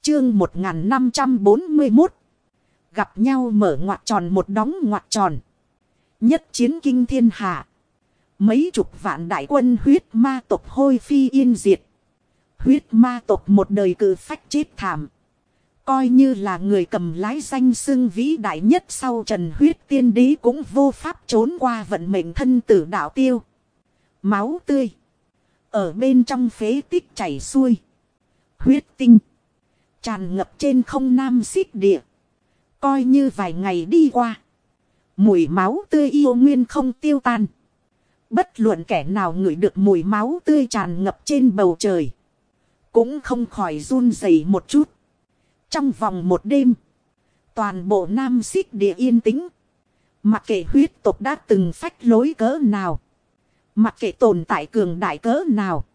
Chương 1541. Gặp nhau mở ngoặc tròn một đóng ngoặc tròn. Nhất chiến kinh thiên hạ. Mấy chục vạn đại quân huyết ma tộc hôi phi yên diệt. Huyết ma tộc một đời cự phách chết thảm. Coi như là người cầm lái danh xưng vĩ đại nhất sau Trần Huyết Tiên Đế cũng vô pháp trốn qua vận mệnh thân tử đạo tiêu. Máu tươi. Ở bên trong phế tích chảy xuôi. Huyết tinh. Tràn ngập trên không nam xích địa. Coi như vài ngày đi qua. Mùi máu tươi yêu nguyên không tiêu tan. Bất luận kẻ nào ngửi được mùi máu tươi tràn ngập trên bầu trời. Cũng không khỏi run rẩy một chút. Trong vòng một đêm. Toàn bộ nam xích địa yên tĩnh. Mặc kệ huyết tộc đã từng phách lối cỡ nào. Mặc kệ tồn tại cường đại cỡ nào.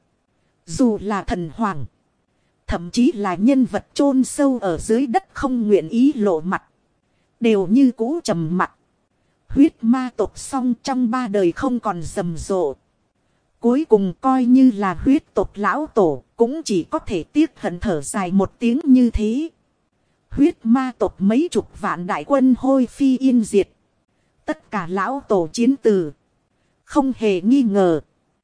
Dù là thần hoàng. Thậm chí là nhân vật chôn sâu ở dưới đất không nguyện ý lộ mặt. Đều như cũ trầm mặc. Huyết ma tộc xong trong 3 đời không còn rầm rộ. Cuối cùng coi như là huyết tộc lão tổ. Cũng chỉ có thể tiếc hận thở dài một tiếng như thế. Huyết ma tộc mấy chục vạn đại quân hôi phi yên diệt. Tất cả lão tổ chiến từ. Không hề nghi ngờ.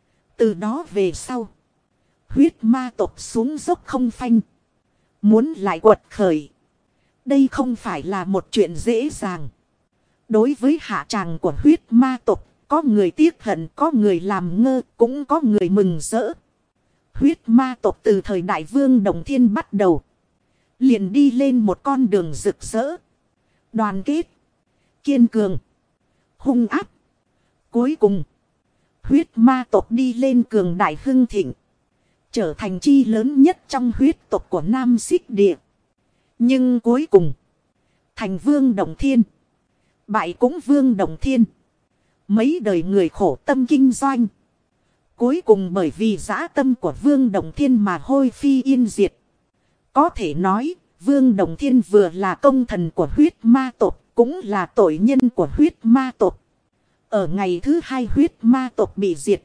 Từ đó về sau. Huyết ma tộc xuống dốc không phanh. Muốn lại quật khởi. Đây không phải là một chuyện dễ dàng. Đối với hạ tràng của huyết ma tộc. Có người tiếc hận, có người làm ngơ, cũng có người mừng rỡ. Huyết ma tộc từ thời đại vương Đồng Thiên bắt đầu. Liền đi lên một con đường rực rỡ. Đoàn kết. Kiên cường. Hung áp. Cuối cùng. Huyết ma tộc đi lên cường đại hưng thịnh. Trở thành chi lớn nhất trong huyết tộc của Nam Xích Địa. Nhưng cuối cùng. Thành vương Đồng Thiên. Bại cũng vương Đồng Thiên. Mấy đời người khổ tâm kinh doanh. Cuối cùng bởi vì dã tâm của vương Đồng Thiên mà hôi phi yên diệt. Có thể nói, vương Đồng Thiên vừa là công thần của huyết ma tộc, cũng là tội nhân của huyết ma tộc. Ở ngày thứ 2 huyết ma tộc bị diệt.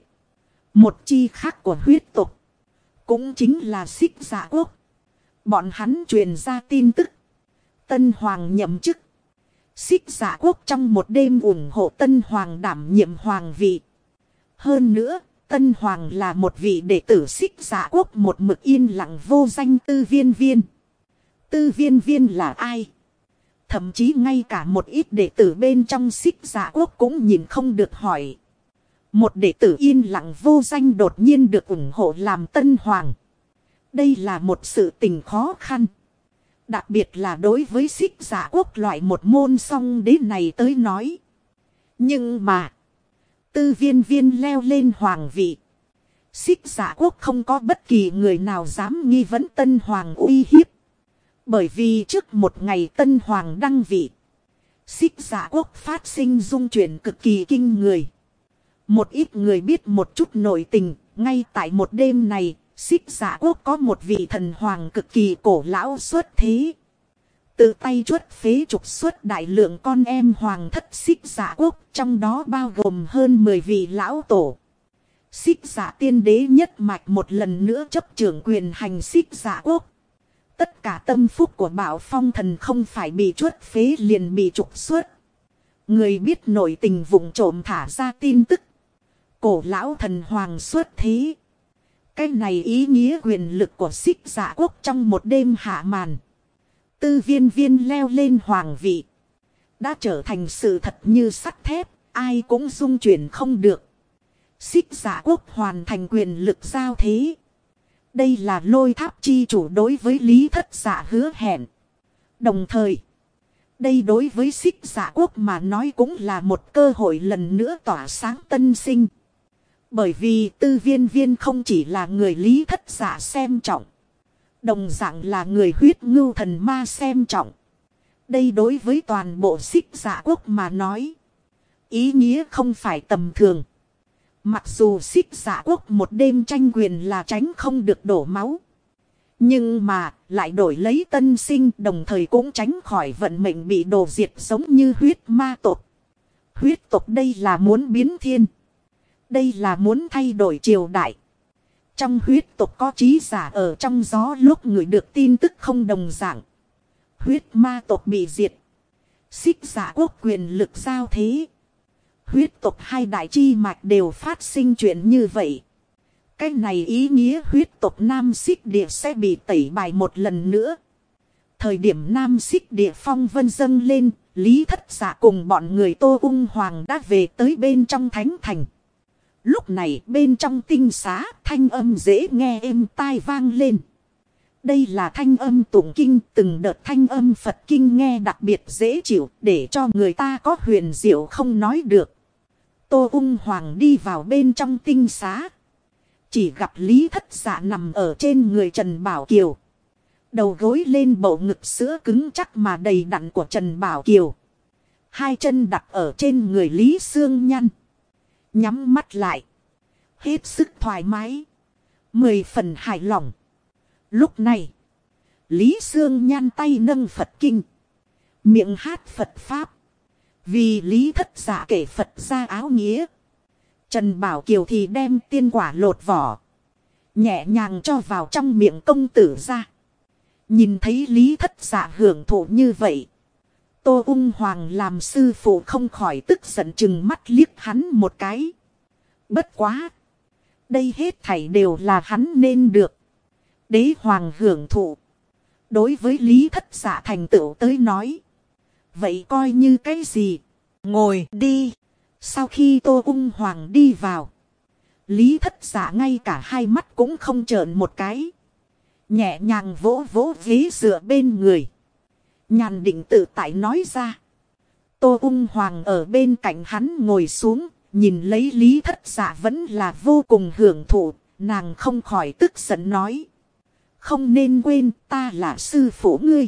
Một chi khác của huyết tộc, cũng chính là Xích Dạ Quốc. Bọn hắn truyền ra tin tức. Tân Hoàng nhậm chức. Xích Dạ Quốc trong một đêm ủng hộ Tân Hoàng đảm nhiệm hoàng vị. Hơn nữa, Tân Hoàng là một vị đệ tử Xích Dạ Quốc một mực yên lặng vô danh Tư Viên Viên. Tư Viên Viên là ai? Thậm chí ngay cả một ít đệ tử bên trong Xích Dạ Quốc cũng nhìn không được hỏi. Một đệ tử yên lặng vô danh đột nhiên được ủng hộ làm Tân Hoàng. Đây là một sự tình khó khăn. Đặc biệt là đối với Xích Dạ Quốc loại một môn song đế này tới nói. Nhưng mà. Tư Viên Viên leo lên hoàng vị. Xích Dạ Quốc không có bất kỳ người nào dám nghi vấn Tân Hoàng uy hiếp. Bởi vì trước một ngày Tân Hoàng đăng vị. Xích Dạ Quốc phát sinh dung chuyển cực kỳ kinh người. Một ít người biết một chút nội tình. Ngay tại một đêm này. Xích Dạ Quốc có một vị thần hoàng cực kỳ cổ lão xuất thế. Tự tay chuất phế trục xuất đại lượng con em hoàng thất Xích Dạ Quốc. Trong đó bao gồm hơn 10 vị lão tổ. Xích Dạ Tiên Đế nhất mạch một lần nữa chấp trưởng quyền hành Xích Dạ Quốc. Tất cả tâm phúc của Bảo Phong thần không phải bị chuất phế liền bị trục xuất. Người biết nội tình vụng trộm thả ra tin tức. Cổ lão thần hoàng xuất thế. Cái này ý nghĩa quyền lực của Xích Dạ Quốc trong một đêm hạ màn. Tư Viên Viên leo lên hoàng vị. Đã trở thành sự thật như sắt thép. Ai cũng dung chuyển không được. Xích Dạ Quốc hoàn thành quyền lực giao thế. Đây là Lôi Tháp chi chủ đối với Lý Thất Dạ hứa hẹn. Đồng thời. Đây đối với Xích Dạ Quốc mà nói cũng là một cơ hội lần nữa tỏa sáng tân sinh. Bởi vì Tư Viên Viên không chỉ là người Lý Thất Dạ xem trọng. Đồng dạng là người huyết ngưu thần ma xem trọng. Đây đối với toàn bộ Xích Dạ Quốc mà nói. Ý nghĩa không phải tầm thường. Mặc dù Xích Dạ Quốc một đêm tranh quyền là tránh không được đổ máu. Nhưng mà lại đổi lấy tân sinh đồng thời cũng tránh khỏi vận mệnh bị đổ diệt giống như huyết ma tộc. Huyết tộc đây là muốn biến thiên. Đây là muốn thay đổi triều đại. Trong huyết tộc có trí giả ở trong gió lúc người được tin tức không đồng dạng. Huyết ma tộc bị diệt. Xích giả quốc quyền lực giao thế. Huyết tộc hai đại chi mạch đều phát sinh chuyện như vậy. Cái này ý nghĩa huyết tộc Nam Xích Địa sẽ bị tẩy bài một lần nữa. Thời điểm Nam Xích Địa phong vân dâng lên, Lý Thất Dạ cùng bọn người Tô Ung Hoàng đã về tới bên trong thánh thành. Lúc này bên trong tinh xá thanh âm dễ nghe êm tai vang lên. Đây là thanh âm tụng kinh, từng đợt thanh âm Phật kinh nghe đặc biệt dễ chịu để cho người ta có huyền diệu không nói được. Tô Ung Hoàng đi vào bên trong tinh xá. Chỉ gặp Lý Thất Dạ nằm ở trên người Trần Bảo Kiều. Đầu gối lên bầu ngực sữa cứng chắc mà đầy đặn của Trần Bảo Kiều. Hai chân đặt ở trên người Lý Sương Nhăn. Nhắm mắt lại. Hết sức thoải mái. 10 phần hài lòng. Lúc này. Lý Sương Nhan tay nâng Phật kinh. Miệng hát Phật Pháp. Vì Lý Thất Dạ kể Phật ra áo nghĩa. Trần Bảo Kiều thì đem tiên quả lột vỏ. Nhẹ nhàng cho vào trong miệng công tử ra. Nhìn thấy Lý Thất Dạ hưởng thụ như vậy. Tô Ung Hoàng làm sư phụ không khỏi tức giận chừng mắt liếc hắn một cái. Bất quá. Đây hết thảy đều là hắn nên được. Đế Hoàng hưởng thụ. Đối với Lý Thất Dạ thành tựu tới nói. Vậy coi như cái gì? Ngồi đi. Sau khi Tô Ung Hoàng đi vào. Lý Thất Dạ ngay cả hai mắt cũng không trợn một cái. Nhẹ nhàng vỗ vỗ ghế dựa bên người. Nhàn định tự tại nói ra. Tô Ung Hoàng ở bên cạnh hắn ngồi xuống. Nhìn lấy Lý Thất Dạ vẫn là vô cùng hưởng thụ. Nàng không khỏi tức giận nói. Không nên quên ta là sư phụ ngươi.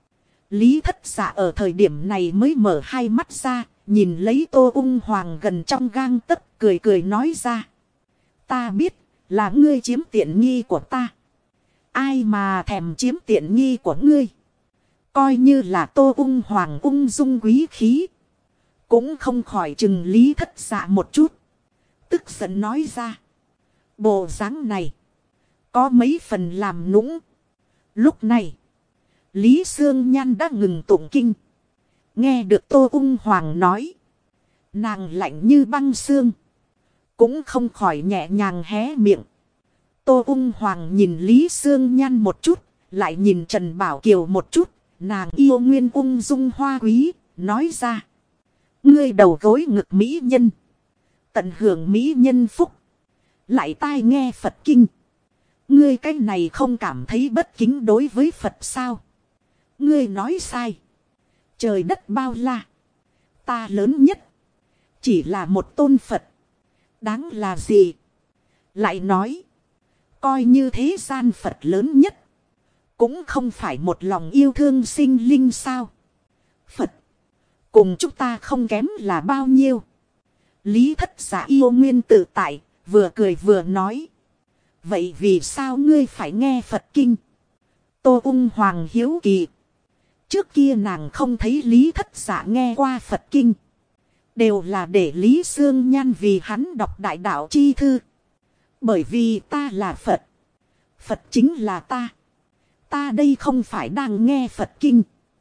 Lý Thất Dạ ở thời điểm này mới mở hai mắt ra. Nhìn lấy Tô Ung Hoàng gần trong gang tấc cười cười nói ra. Ta biết là ngươi chiếm tiện nghi của ta. Ai mà thèm chiếm tiện nghi của ngươi. Coi như là Tô Ung Hoàng ung dung quý khí. Cũng không khỏi chừng Lý Thất Dạ một chút. Tức giận nói ra. Bộ dáng này. Có mấy phần làm nũng. Lúc này. Lý Sương Nhan đã ngừng tụng kinh. Nghe được Tô Ung Hoàng nói. Nàng lạnh như băng xương. Cũng không khỏi nhẹ nhàng hé miệng. Tô Ung Hoàng nhìn Lý Sương Nhan một chút. Lại nhìn Trần Bảo Kiều một chút. Nàng yêu nguyên ung dung hoa quý. Nói ra. Ngươi đầu gối ngực mỹ nhân. Tận hưởng mỹ nhân phúc. Lại tai nghe Phật kinh. Ngươi cái này không cảm thấy bất kính đối với Phật sao? Ngươi nói sai. Trời đất bao la. Ta lớn nhất. Chỉ là một tôn Phật. Đáng là gì? Lại nói. Coi như thế gian Phật lớn nhất. Cũng không phải một lòng yêu thương sinh linh sao? Phật. Cùng chúng ta không kém là bao nhiêu. Lý Thất Dạ yêu nguyên tự tại. Vừa cười vừa nói. Vậy vì sao ngươi phải nghe Phật kinh? Tô Ung Hoàng hiếu kỳ. Trước kia nàng không thấy Lý Thất Dạ nghe qua Phật kinh. Đều là để Lý Sương Nhan vì hắn đọc đại đạo chi thư. Bởi vì ta là Phật. Phật chính là ta. Ta đây không phải đang nghe Phật kinh.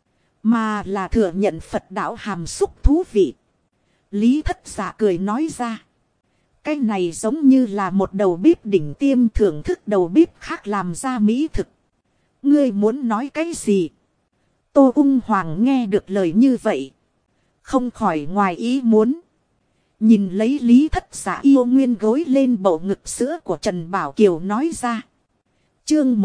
Mà là thừa nhận Phật đạo hàm xúc thú vị. Lý Thất Dạ cười nói ra. Cái này giống như là một đầu bếp đỉnh tiêm thưởng thức đầu bếp khác làm ra mỹ thực. Ngươi muốn nói cái gì? Tô Ung Hoàng nghe được lời như vậy. Không khỏi ngoài ý muốn. Nhìn lấy Lý Thất Dạ yêu nguyên gối lên bầu ngực sữa của Trần Bảo Kiều nói ra. Chương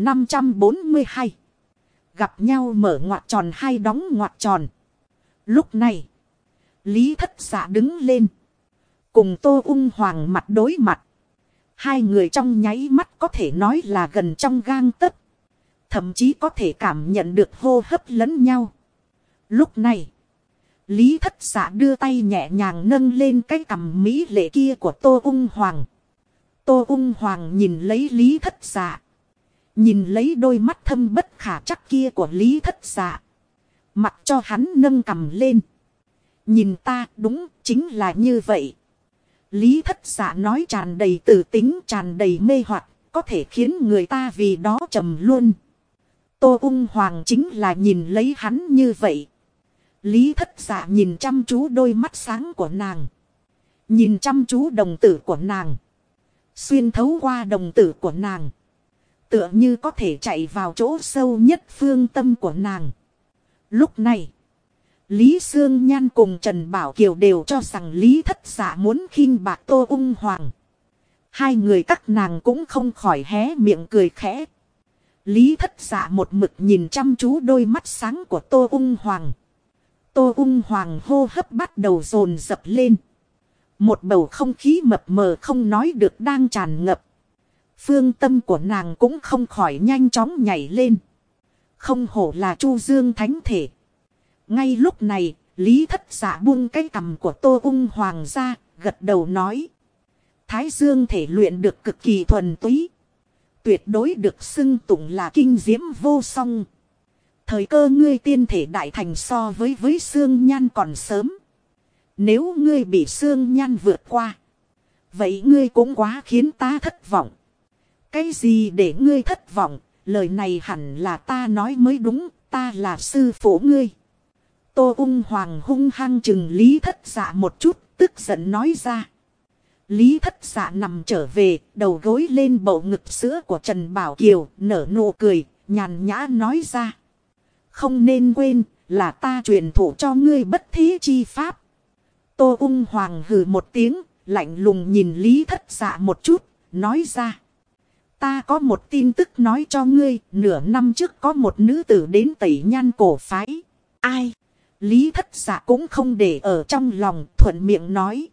1542. Gặp nhau mở ngoặc tròn hay đóng ngoặc tròn. Lúc này. Lý Thất Dạ đứng lên. Cùng Tô Ung Hoàng mặt đối mặt. Hai người trong nháy mắt có thể nói là gần trong gang tấc. Thậm chí có thể cảm nhận được hô hấp lẫn nhau. Lúc này. Lý Thất Dạ đưa tay nhẹ nhàng nâng lên cái cằm mỹ lệ kia của Tô Ung Hoàng. Tô Ung Hoàng nhìn lấy Lý Thất Dạ. Nhìn lấy đôi mắt thâm bất khả trắc kia của Lý Thất Dạ. Mặc cho hắn nâng cằm lên. Nhìn ta đúng chính là như vậy. Lý Thất Dạ nói tràn đầy tử tính tràn đầy mê hoặc. có thể khiến người ta vì đó trầm luôn. Tô Ung Hoàng chính là nhìn lấy hắn như vậy. Lý Thất Dạ nhìn chăm chú đôi mắt sáng của nàng. Nhìn chăm chú đồng tử của nàng. Xuyên thấu qua đồng tử của nàng. Tựa như có thể chạy vào chỗ sâu nhất phương tâm của nàng. Lúc này, Lý Sương Nhan cùng Trần Bảo Kiều đều cho rằng Lý Thất Dạ muốn khinh bạc Tô Ung Hoàng. Hai người các nàng cũng không khỏi hé miệng cười khẽ. Lý Thất Dạ một mực nhìn chăm chú đôi mắt sáng của Tô Ung Hoàng. Tô Ung Hoàng hô hấp bắt đầu dồn dập lên. Một bầu không khí mập mờ không nói được đang tràn ngập. Phương tâm của nàng cũng không khỏi nhanh chóng nhảy lên. Không hổ là Chu Dương thánh thể. Ngay lúc này, Lý Thất Dạ buông cái cằm của Tô Ung Hoàng ra, gật đầu nói. Thái Dương thể luyện được cực kỳ thuần túy. Tuyệt đối được xưng tụng là kinh diễm vô song. Thời cơ ngươi tiên thể đại thành so với Sương Nhan còn sớm. Nếu ngươi bị Sương Nhan vượt qua, vậy ngươi cũng quá khiến ta thất vọng. Cái gì để ngươi thất vọng? Lời này hẳn là ta nói mới đúng. Ta là sư phụ ngươi. Tô Ung Hoàng hung hăng chừng Lý Thất Dạ một chút, tức giận nói ra. Lý Thất Dạ nằm trở về, đầu gối lên bầu ngực sữa của Trần Bảo Kiều, nở nụ cười, nhàn nhã nói ra. Không nên quên, là ta truyền thụ cho ngươi bất thí chi pháp. Tô Ung Hoàng hừ một tiếng, lạnh lùng nhìn Lý Thất Dạ một chút, nói ra. Ta có một tin tức nói cho ngươi, nửa năm trước có một nữ tử đến Tẩy Nhan cổ phái. Ai? Lý Thất Dạ cũng không để ở trong lòng, thuận miệng nói.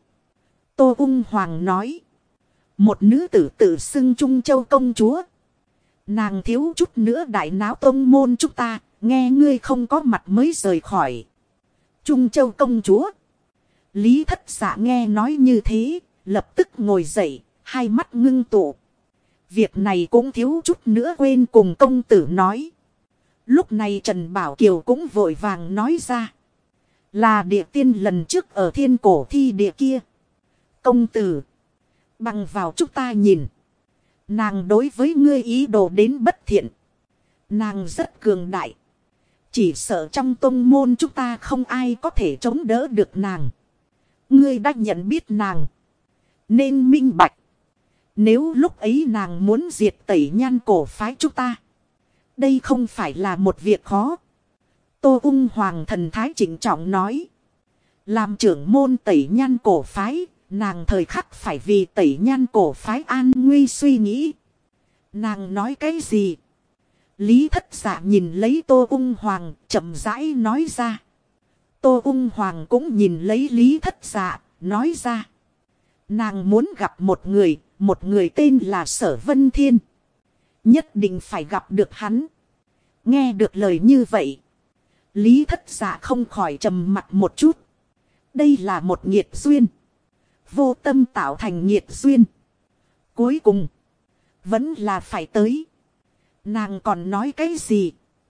Tô Ung Hoàng nói. Một nữ tử tự xưng Trung Châu công chúa. Nàng thiếu chút nữa đại náo tông môn chúng ta, nghe ngươi không có mặt mới rời khỏi. Trung Châu công chúa. Lý Thất Dạ nghe nói như thế, lập tức ngồi dậy, hai mắt ngưng tụ. Việc này cũng thiếu chút nữa quên cùng công tử nói. Lúc này Trần Bảo Kiều cũng vội vàng nói ra. Là địa tiên lần trước ở thiên cổ thi địa kia. Công tử. Bằng vào chúng ta nhìn. Nàng đối với ngươi ý đồ đến bất thiện. Nàng rất cường đại. Chỉ sợ trong tông môn chúng ta không ai có thể chống đỡ được nàng. Ngươi đã nhận biết nàng. Nên minh bạch. Nếu lúc ấy nàng muốn diệt Tẩy Nhan cổ phái chúng ta. Đây không phải là một việc khó. Tô Ung Hoàng thần thái trịnh trọng nói. Làm trưởng môn Tẩy Nhan cổ phái. Nàng thời khắc phải vì Tẩy Nhan cổ phái an nguy suy nghĩ. Nàng nói cái gì? Lý Thất Dạ nhìn lấy Tô Ung Hoàng chậm rãi nói ra. Tô Ung Hoàng cũng nhìn lấy Lý Thất Dạ nói ra. Nàng muốn gặp một người tên là Sở Vân Thiên. Nhất định phải gặp được hắn. Nghe được lời như vậy. Lý Thất Dạ không khỏi trầm mặt một chút. Đây là một nghiệt duyên. Vô tâm tạo thành nghiệt duyên. Cuối cùng. Vẫn là phải tới. Nàng còn nói cái gì?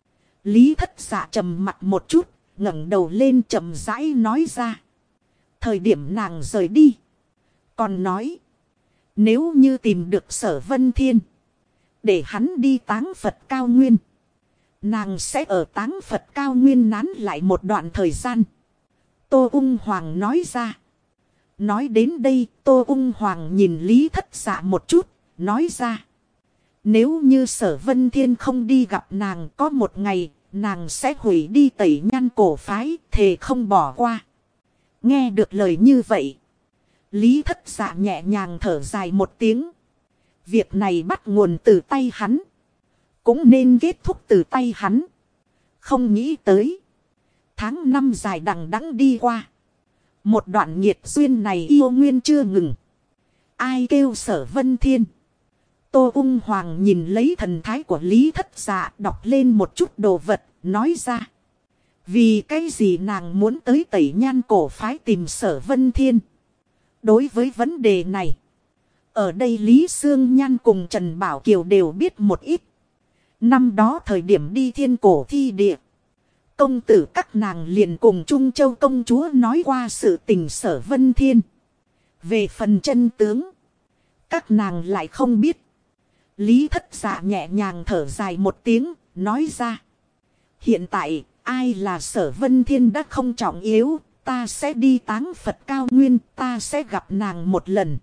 Lý Thất Dạ trầm mặt một chút. Ngẩng đầu lên chậm rãi nói ra. Thời điểm nàng rời đi. Còn nói. Nếu như tìm được Sở Vân Thiên. Để hắn đi Táng Phật Cao Nguyên. Nàng sẽ ở Táng Phật Cao Nguyên nán lại một đoạn thời gian. Tô Ung Hoàng nói ra. Nói đến đây Tô Ung Hoàng nhìn Lý Thất Dạ một chút. Nói ra. Nếu như Sở Vân Thiên không đi gặp nàng có một ngày. Nàng sẽ hủy đi Tẩy Nhan cổ phái. Thề không bỏ qua. Nghe được lời như vậy. Lý Thất Dạ nhẹ nhàng thở dài một tiếng. Việc này bắt nguồn từ tay hắn. Cũng nên kết thúc từ tay hắn. Không nghĩ tới. Tháng năm dài đằng đẵng đi qua. Một đoạn nghiệt duyên này yêu nguyên chưa ngừng. Ai kêu Sở Vân Thiên. Tô Ung Hoàng nhìn lấy thần thái của Lý Thất Dạ đọc lên một chút đồ vật. Nói ra. Vì cái gì nàng muốn tới Tẩy Nhan cổ phái tìm Sở Vân Thiên. Đối với vấn đề này. Ở đây Lý Sương Nhan cùng Trần Bảo Kiều đều biết một ít. Năm đó thời điểm đi thiên cổ thi địa. Công tử các nàng liền cùng Trung Châu công chúa nói qua sự tình Sở Vân Thiên. Về phần chân tướng. Các nàng lại không biết. Lý Thất Dạ nhẹ nhàng thở dài một tiếng, nói ra. Hiện tại, ai là Sở Vân Thiên đã không trọng yếu, ta sẽ đi táng Phật cao nguyên, ta sẽ gặp nàng một lần.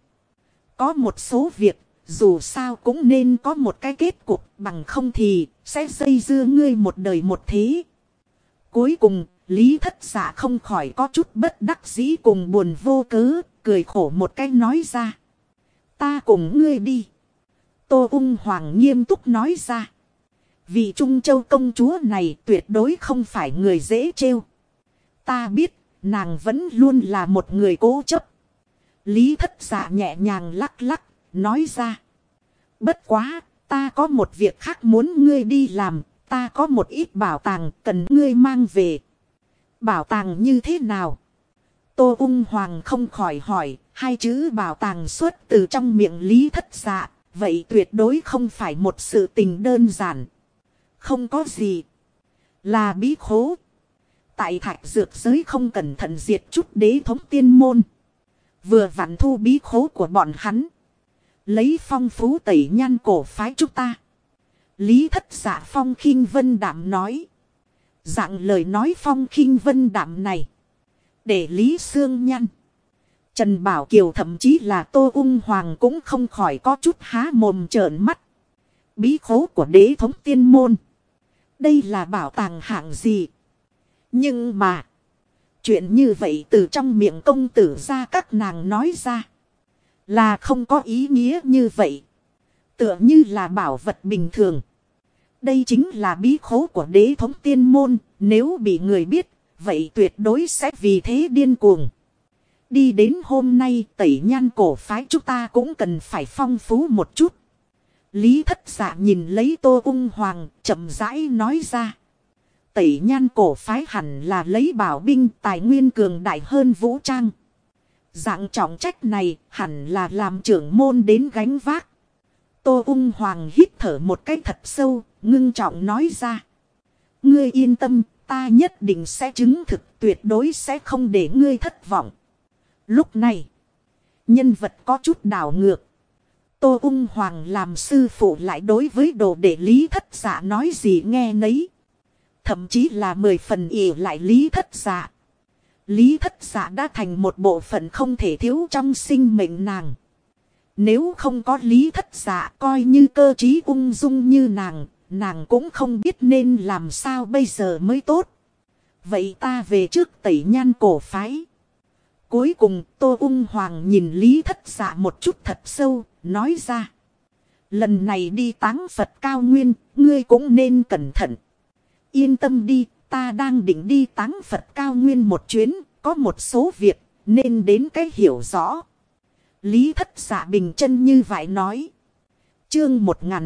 Có một số việc, dù sao cũng nên có một cái kết cục, bằng không thì sẽ dây dưa ngươi một đời một thế. Cuối cùng, Lý Thất Dạ không khỏi có chút bất đắc dĩ cùng buồn vô cớ, cười khổ một cái nói ra. Ta cùng ngươi đi. Tô Ung Hoàng nghiêm túc nói ra. Vị Trung Châu công chúa này tuyệt đối không phải người dễ trêu. Ta biết, nàng vẫn luôn là một người cố chấp. Lý Thất Dạ nhẹ nhàng lắc lắc, nói ra. Bất quá, ta có một việc khác muốn ngươi đi làm, ta có một ít bảo tàng cần ngươi mang về. Bảo tàng như thế nào? Tô Ung Hoàng không khỏi hỏi, hai chữ bảo tàng xuất từ trong miệng Lý Thất Dạ, vậy tuyệt đối không phải một sự tình đơn giản. Không có gì. Là bí khố. Tại thạch dược giới không cẩn thận diệt chút đế thống tiên môn. Vừa vặn thu bí khố của bọn hắn. Lấy phong phú tẩy nhan cổ phái chúng ta. Lý Thất Dạ phong khinh vân đạm nói. Dạng lời nói phong khinh vân đạm này. Để Lý Sương Nhăn. Trần Bảo Kiều thậm chí là Tô Ung Hoàng cũng không khỏi có chút há mồm trợn mắt. Bí khố của đế thống tiên môn. Đây là bảo tàng hạng gì? Nhưng mà. Chuyện như vậy từ trong miệng công tử ra các nàng nói ra. Là không có ý nghĩa như vậy. Tựa như là bảo vật bình thường. Đây chính là bí khố của đế thống tiên môn. Nếu bị người biết. Vậy tuyệt đối sẽ vì thế điên cuồng. Đi đến hôm nay tẩy nhan cổ phái chúng ta cũng cần phải phong phú một chút. Lý Thất Dạ nhìn lấy Tô Ung Hoàng chậm rãi nói ra. Tẩy nhan cổ phái hẳn là lấy bảo binh tài nguyên cường đại hơn vũ trang. Dạng trọng trách này hẳn là làm trưởng môn đến gánh vác. Tô Ung Hoàng hít thở một cái thật sâu, ngưng trọng nói ra. Ngươi yên tâm, ta nhất định sẽ chứng thực tuyệt đối sẽ không để ngươi thất vọng. Lúc này, nhân vật có chút đảo ngược. Tô Ung Hoàng làm sư phụ lại đối với đồ đệ Lý Thất Dạ nói gì nghe nấy. Thậm chí là 10 phần ỷ lại Lý Thất Dạ. Lý Thất Dạ đã thành một bộ phận không thể thiếu trong sinh mệnh nàng. Nếu không có Lý Thất Dạ coi như cơ trí ung dung như nàng cũng không biết nên làm sao bây giờ mới tốt. Vậy ta về trước tẩy nhan cổ phái. Cuối cùng Tô Ung Hoàng nhìn Lý Thất Dạ một chút thật sâu, nói ra. Lần này đi táng Phật cao nguyên, ngươi cũng nên cẩn thận. Yên tâm đi, ta đang định đi táng Phật cao nguyên một chuyến, có một số việc, nên đến cái hiểu rõ. Lý Thất Dạ bình chân như vậy nói. Chương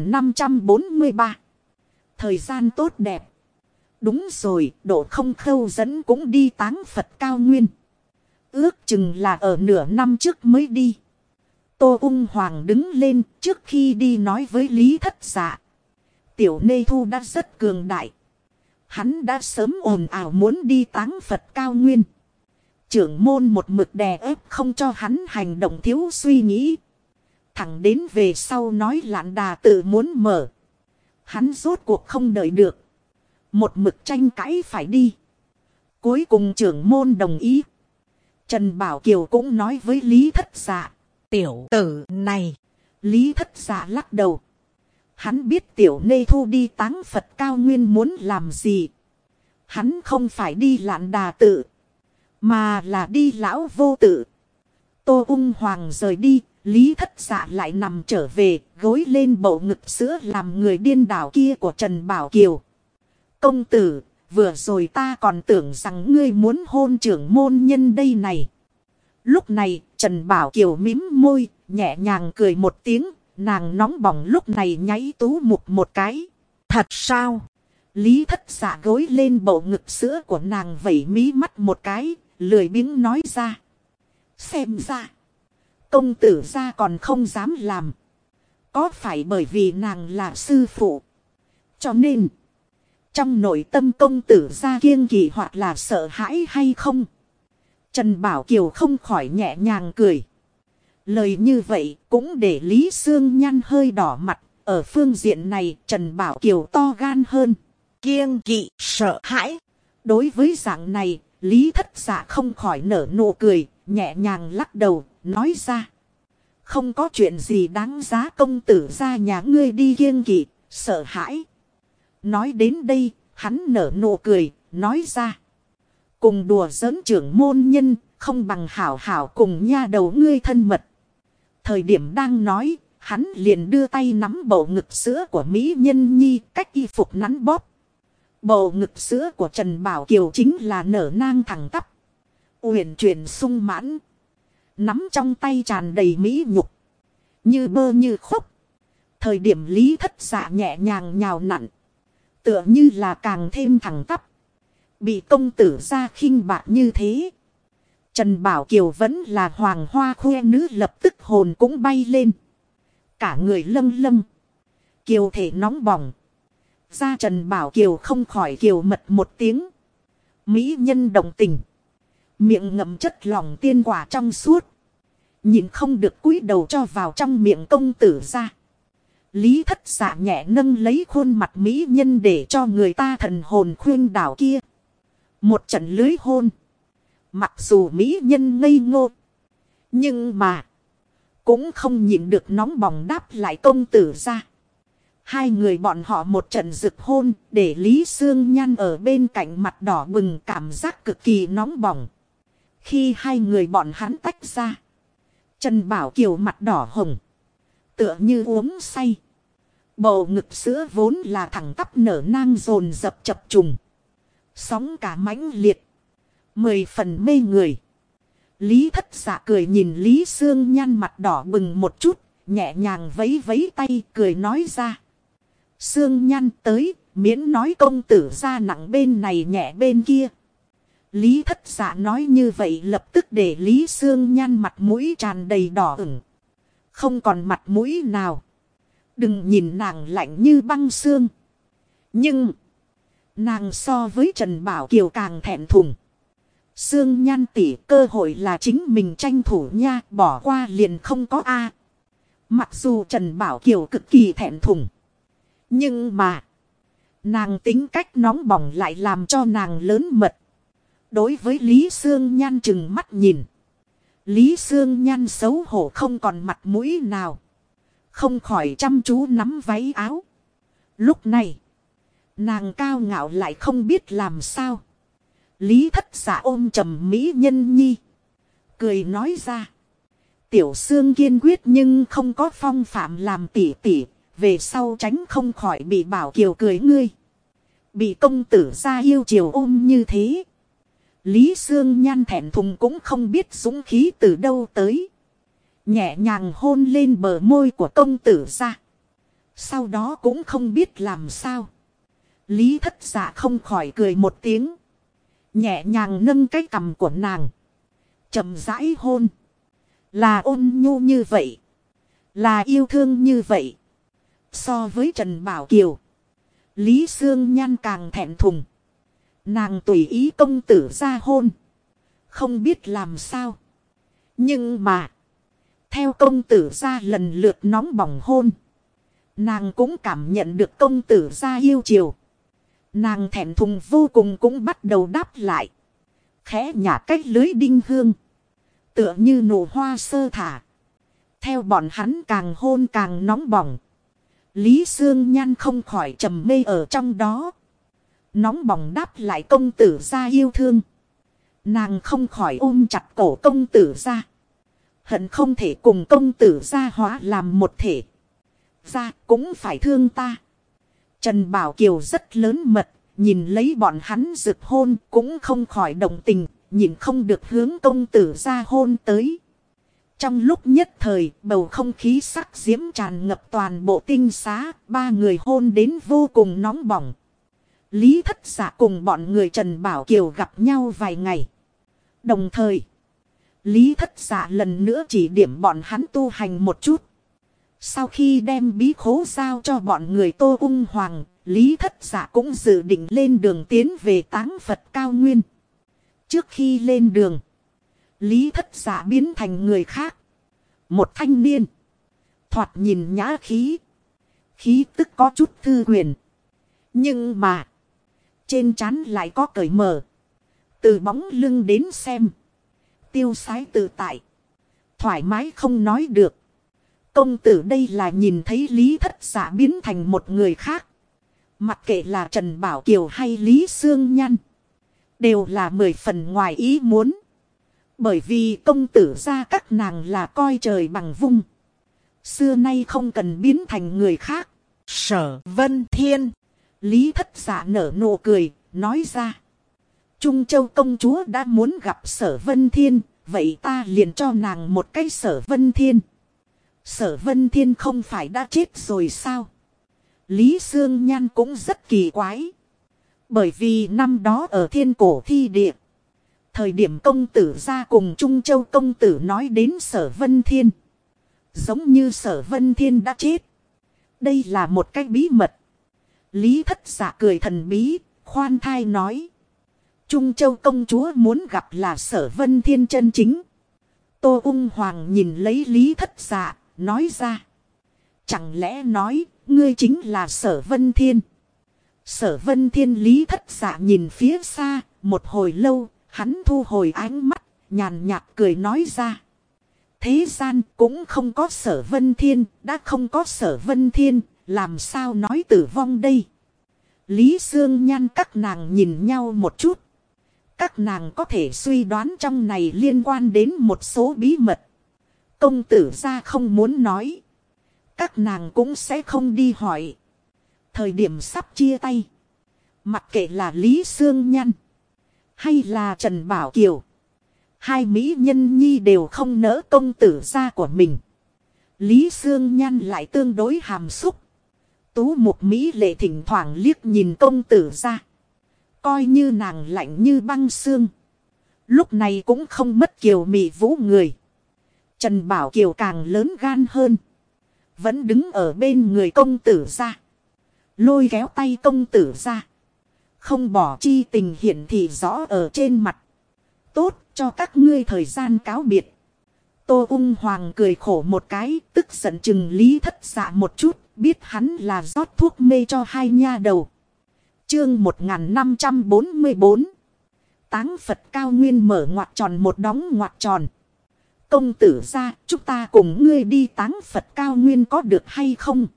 1543. Thời gian tốt đẹp. Đúng rồi, Độ Không Khâu dẫn cũng đi táng Phật cao nguyên. Ước chừng là ở nửa năm trước mới đi. Tô Ung Hoàng đứng lên trước khi đi nói với Lý Thất Dạ. Tiểu Nê Thu đã rất cường đại. Hắn đã sớm ồn ào muốn đi táng Phật cao nguyên. Trưởng môn một mực đè ép không cho hắn hành động thiếu suy nghĩ. Thẳng đến về sau nói Lạn Đà tự muốn mở. Hắn rốt cuộc không đợi được. Một mực tranh cãi phải đi. Cuối cùng trưởng môn đồng ý. Trần Bảo Kiều cũng nói với Lý Thất Dạ. Tiểu tử này. Lý Thất Dạ lắc đầu. Hắn biết Tiểu Nê Thu đi táng Phật cao nguyên muốn làm gì. Hắn không phải đi Lạn Đà tự. Mà là đi Lão Vô Tự. Tô Ung Hoàng rời đi. Lý Thất Dạ lại nằm trở về. Gối lên bầu ngực sữa làm người điên đảo kia của Trần Bảo Kiều. Công tử. Vừa rồi ta còn tưởng rằng ngươi muốn hôn trưởng môn nhân đây này. Lúc này Trần Bảo Kiều mím môi. Nhẹ nhàng cười một tiếng. Nàng nóng bỏng lúc này nháy tú mục một cái. Thật sao? Lý Thất Dạ gối lên bầu ngực sữa của nàng vẩy mí mắt một cái. Lười biếng nói ra. Xem ra. Công tử ra còn không dám làm. Có phải bởi vì nàng là sư phụ. Cho nên. Trong nội tâm công tử ra kiêng kỵ hoặc là sợ hãi hay không. Trần Bảo Kiều không khỏi nhẹ nhàng cười. Lời như vậy cũng để Lý Sương Nhăn hơi đỏ mặt. Ở phương diện này Trần Bảo Kiều to gan hơn. Kiêng kỵ sợ hãi. Đối với dạng này Lý Thất Dạ không khỏi nở nụ cười. Nhẹ nhàng lắc đầu nói ra. Không có chuyện gì đáng giá công tử ra nhà ngươi đi kiêng kỵ sợ hãi. Nói đến đây hắn nở nụ cười nói ra. Cùng đùa giỡn trưởng môn nhân không bằng hảo hảo cùng nha đầu ngươi thân mật. Thời điểm đang nói, hắn liền đưa tay nắm bầu ngực sữa của Mỹ Nhân Nhi cách y phục nắn bóp. Bầu ngực sữa của Trần Bảo Kiều chính là nở nang thẳng tắp. Uyển chuyển sung mãn. Nắm trong tay tràn đầy mỹ nhục. Như bơ như khúc. Thời điểm Lý Thất Dạ nhẹ nhàng nhào nặn. Tựa như là càng thêm thẳng tắp. Bị công tử ra khinh bạc như thế. Trần Bảo Kiều vẫn là hoàng hoa khoe nữ lập tức hồn cũng bay lên. Cả người lâng lâng. Kiều thể nóng bỏng. Da Trần Bảo Kiều không khỏi kiều mật một tiếng. Mỹ nhân đồng tình. Miệng ngậm chất lỏng tiên quả trong suốt. Nhìn không được cúi đầu cho vào trong miệng công tử ra. Lý Thất Dạ nhẹ nâng lấy khuôn mặt mỹ nhân để cho người ta thần hồn khuyên đảo kia. Một trận lưới hôn. Mặc dù mỹ nhân ngây ngô. Nhưng mà. Cũng không nhịn được nóng bỏng đáp lại công tử ra. Hai người bọn họ một trận rực hôn. Để Lý Sương Nhan ở bên cạnh mặt đỏ bừng cảm giác cực kỳ nóng bỏng. Khi hai người bọn hắn tách ra. Trần Bảo Kiều mặt đỏ hồng. Tựa như uống say. Bầu ngực sữa vốn là thẳng tắp nở nang dồn dập chập trùng. Sóng cả mãnh liệt. 10 phần mê người. Lý Thất Dạ cười nhìn Lý Sương Nhan mặt đỏ bừng một chút. Nhẹ nhàng vấy vấy tay cười nói ra. Sương Nhan tới. Miễn nói công tử ra nặng bên này nhẹ bên kia. Lý Thất Dạ nói như vậy lập tức để Lý Sương Nhan mặt mũi tràn đầy đỏ ửng. Không còn mặt mũi nào. Đừng nhìn nàng lạnh như băng xương. Nhưng. Nàng so với Trần Bảo Kiều càng thẹn thùng. Sương Nhan tỉ cơ hội là chính mình tranh thủ nha. Bỏ qua liền không có a. Mặc dù Trần Bảo Kiều cực kỳ thẹn thùng. Nhưng mà. Nàng tính cách nóng bỏng lại làm cho nàng lớn mật. Đối với Lý Sương Nhan chừng mắt nhìn. Lý Sương Nhan xấu hổ không còn mặt mũi nào. Không khỏi chăm chú nắm váy áo. Lúc này. Nàng cao ngạo lại không biết làm sao. Lý Thất Dạ ôm trầm Mỹ Nhân Nhi. Cười nói ra. Tiểu Sương kiên quyết nhưng không có phong phạm làm tỉ tỉ. Về sau tránh không khỏi bị Bảo Kiều cười ngươi. Bị công tử ra yêu chiều ôm như thế. Lý Sương Nhan thẹn thùng cũng không biết dũng khí từ đâu tới. Nhẹ nhàng hôn lên bờ môi của công tử ra. Sau đó cũng không biết làm sao. Lý Thất Dạ không khỏi cười một tiếng. Nhẹ nhàng nâng cái cằm của nàng. Chậm rãi hôn. Là ôn nhu như vậy. Là yêu thương như vậy. So với Trần Bảo Kiều. Lý Sương Nhan càng thẹn thùng. Nàng tùy ý công tử ra hôn. Không biết làm sao. Nhưng mà. Theo công tử ra lần lượt nóng bỏng hôn. Nàng cũng cảm nhận được công tử ra yêu chiều. Nàng thẹn thùng vô cùng cũng bắt đầu đáp lại. Khẽ nhả cách lưới đinh hương. Tựa như nụ hoa sơ thả. Theo bọn hắn càng hôn càng nóng bỏng. Lý Sương Nhan không khỏi trầm mê ở trong đó. Nóng bỏng đáp lại công tử ra yêu thương. Nàng không khỏi ôm chặt cổ công tử ra. Hận không thể cùng công tử ra hóa làm một thể. Ra cũng phải thương ta. Trần Bảo Kiều rất lớn mật. Nhìn lấy bọn hắn rực hôn cũng không khỏi động tình. Nhìn không được hướng công tử ra hôn tới. Trong lúc nhất thời bầu không khí sắc diễm tràn ngập toàn bộ tinh xá. Ba người hôn đến vô cùng nóng bỏng. Lý Thất Dạ cùng bọn người Trần Bảo Kiều gặp nhau vài ngày. Đồng thời, Lý Thất Dạ lần nữa chỉ điểm bọn hắn tu hành một chút. Sau khi đem bí khố giao cho bọn người Tô Ung Hoàng, Lý Thất Dạ cũng dự định lên đường tiến về Táng Phật Cao Nguyên. Trước khi lên đường, Lý Thất Dạ biến thành người khác. Một thanh niên, thoạt nhìn nhã khí, Khí tức có chút thư huyền. Nhưng mà. Trên trán lại có cởi mở. Từ bóng lưng đến xem. Tiêu sái tự tại. Thoải mái không nói được. Công tử đây là nhìn thấy Lý Thất Dạ biến thành một người khác. Mặc kệ là Trần Bảo Kiều hay Lý Sương Nhan. Đều là 10 phần ngoài ý muốn. Bởi vì công tử gia các nàng là coi trời bằng vung. Xưa nay không cần biến thành người khác. Sở Vân Thiên. Lý Thất Dạ nở nụ cười, nói ra. Trung Châu công chúa đã muốn gặp Sở Vân Thiên. Vậy ta liền cho nàng một cái Sở Vân Thiên. Sở Vân Thiên không phải đã chết rồi sao? Lý Sương Nhan cũng rất kỳ quái. Bởi vì năm đó ở Thiên Cổ Thi Địa. Thời điểm công tử ra cùng Trung Châu công tử nói đến Sở Vân Thiên. Giống như Sở Vân Thiên đã chết. Đây là một cái bí mật. Lý Thất Dạ cười thần bí, khoan thai nói. Trung Châu công chúa muốn gặp là Sở Vân Thiên chân chính. Tô Ung Hoàng nhìn lấy Lý Thất Dạ, nói ra. Chẳng lẽ nói, ngươi chính là Sở Vân Thiên? Sở Vân Thiên Lý Thất Dạ nhìn phía xa, một hồi lâu, hắn thu hồi ánh mắt, nhàn nhạt cười nói ra. Thế gian cũng không có Sở Vân Thiên, đã không có Sở Vân Thiên, làm sao nói tử vong đây? Lý Sương Nhan các nàng nhìn nhau một chút. Các nàng có thể suy đoán trong này liên quan đến một số bí mật. Công tử gia không muốn nói. Các nàng cũng sẽ không đi hỏi. Thời điểm sắp chia tay. Mặc kệ là Lý Sương Nhan. Hay là Trần Bảo Kiều. Hai mỹ nhân nhi đều không nỡ công tử gia của mình. Lý Sương Nhan lại tương đối hàm xúc. Tú một mỹ lệ thỉnh thoảng liếc nhìn công tử gia. Coi như nàng lạnh như băng xương. Lúc này cũng không mất kiều mị vũ người. Trần Bảo Kiều càng lớn gan hơn. Vẫn đứng ở bên người công tử gia. Lôi kéo tay công tử gia. Không bỏ chi tình hiển thị rõ ở trên mặt. Tốt cho các ngươi thời gian cáo biệt. Tô Ung Hoàng cười khổ một cái. Tức giận chừng Lý Thất Dạ một chút. Biết hắn là rót thuốc mê cho hai nha đầu. Chương 1544. Táng Phật cao nguyên mở ngoặc tròn một đóng ngoặc tròn. Công tử gia, chúng ta cùng ngươi đi táng Phật cao nguyên có được hay không?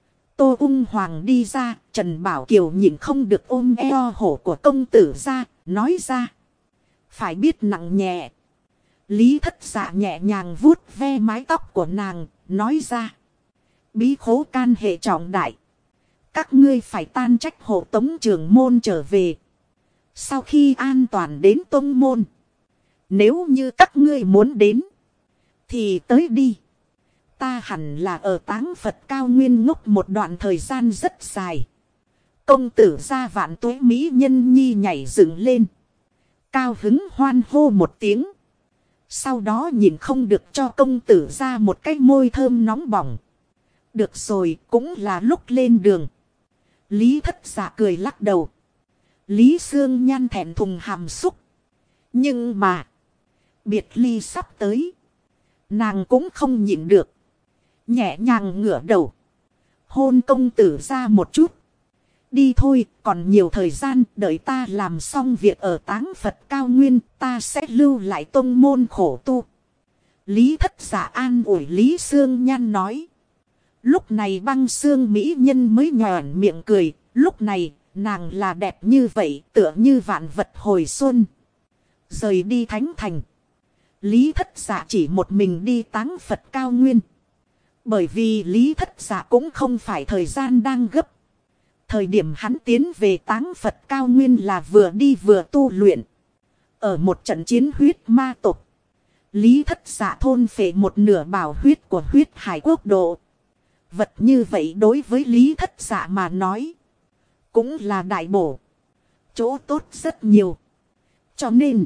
Tô Ung Hoàng đi ra, Trần Bảo Kiều nhìn không được ôm eo hổ của công tử gia, nói ra. Phải biết nặng nhẹ. Lý Thất Dạ nhẹ nhàng vuốt ve mái tóc của nàng, nói ra. Bí khố can hệ trọng đại. Các ngươi phải tan trách hộ tống trưởng môn trở về. Sau khi an toàn đến tông môn. Nếu như các ngươi muốn đến. Thì tới đi. Ta hẳn là ở táng Phật cao nguyên ngốc một đoạn thời gian rất dài. Công tử gia vạn tuế mỹ nhân nhi nhảy dựng lên. Cao hứng hoan hô một tiếng. Sau đó nhìn không được cho công tử gia một cái môi thơm nóng bỏng. Được rồi, cũng là lúc lên đường. Lý Thất Dạ cười lắc đầu. Lý Sương Nhan thẹn thùng hàm xúc. Nhưng mà. Biệt ly sắp tới. Nàng cũng không nhịn được. Nhẹ nhàng ngửa đầu. Hôn công tử ra một chút. Đi thôi, còn nhiều thời gian. Đợi ta làm xong việc ở táng Phật cao nguyên. Ta sẽ lưu lại tông môn khổ tu. Lý Thất Dạ an ủi Lý Sương Nhan nói. Lúc này băng xương mỹ nhân mới nhòn miệng cười. Lúc này nàng là đẹp như vậy, tựa như vạn vật hồi xuân. Rời đi thánh thành. Lý Thất Dạ chỉ một mình đi táng Phật cao nguyên. Bởi vì Lý Thất Dạ cũng không phải thời gian đang gấp. Thời điểm hắn tiến về táng Phật cao nguyên là vừa đi vừa tu luyện. Ở một trận chiến huyết ma tộc. Lý Thất Dạ thôn phệ một nửa bảo huyết của huyết hải quốc độ. Vật như vậy đối với Lý Thất Dạ mà nói. Cũng là đại bổ. Chỗ tốt rất nhiều. Cho nên.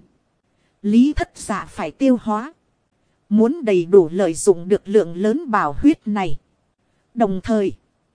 Lý Thất Dạ phải tiêu hóa. Muốn đầy đủ lợi dụng được lượng lớn bảo huyết này. Đồng thời.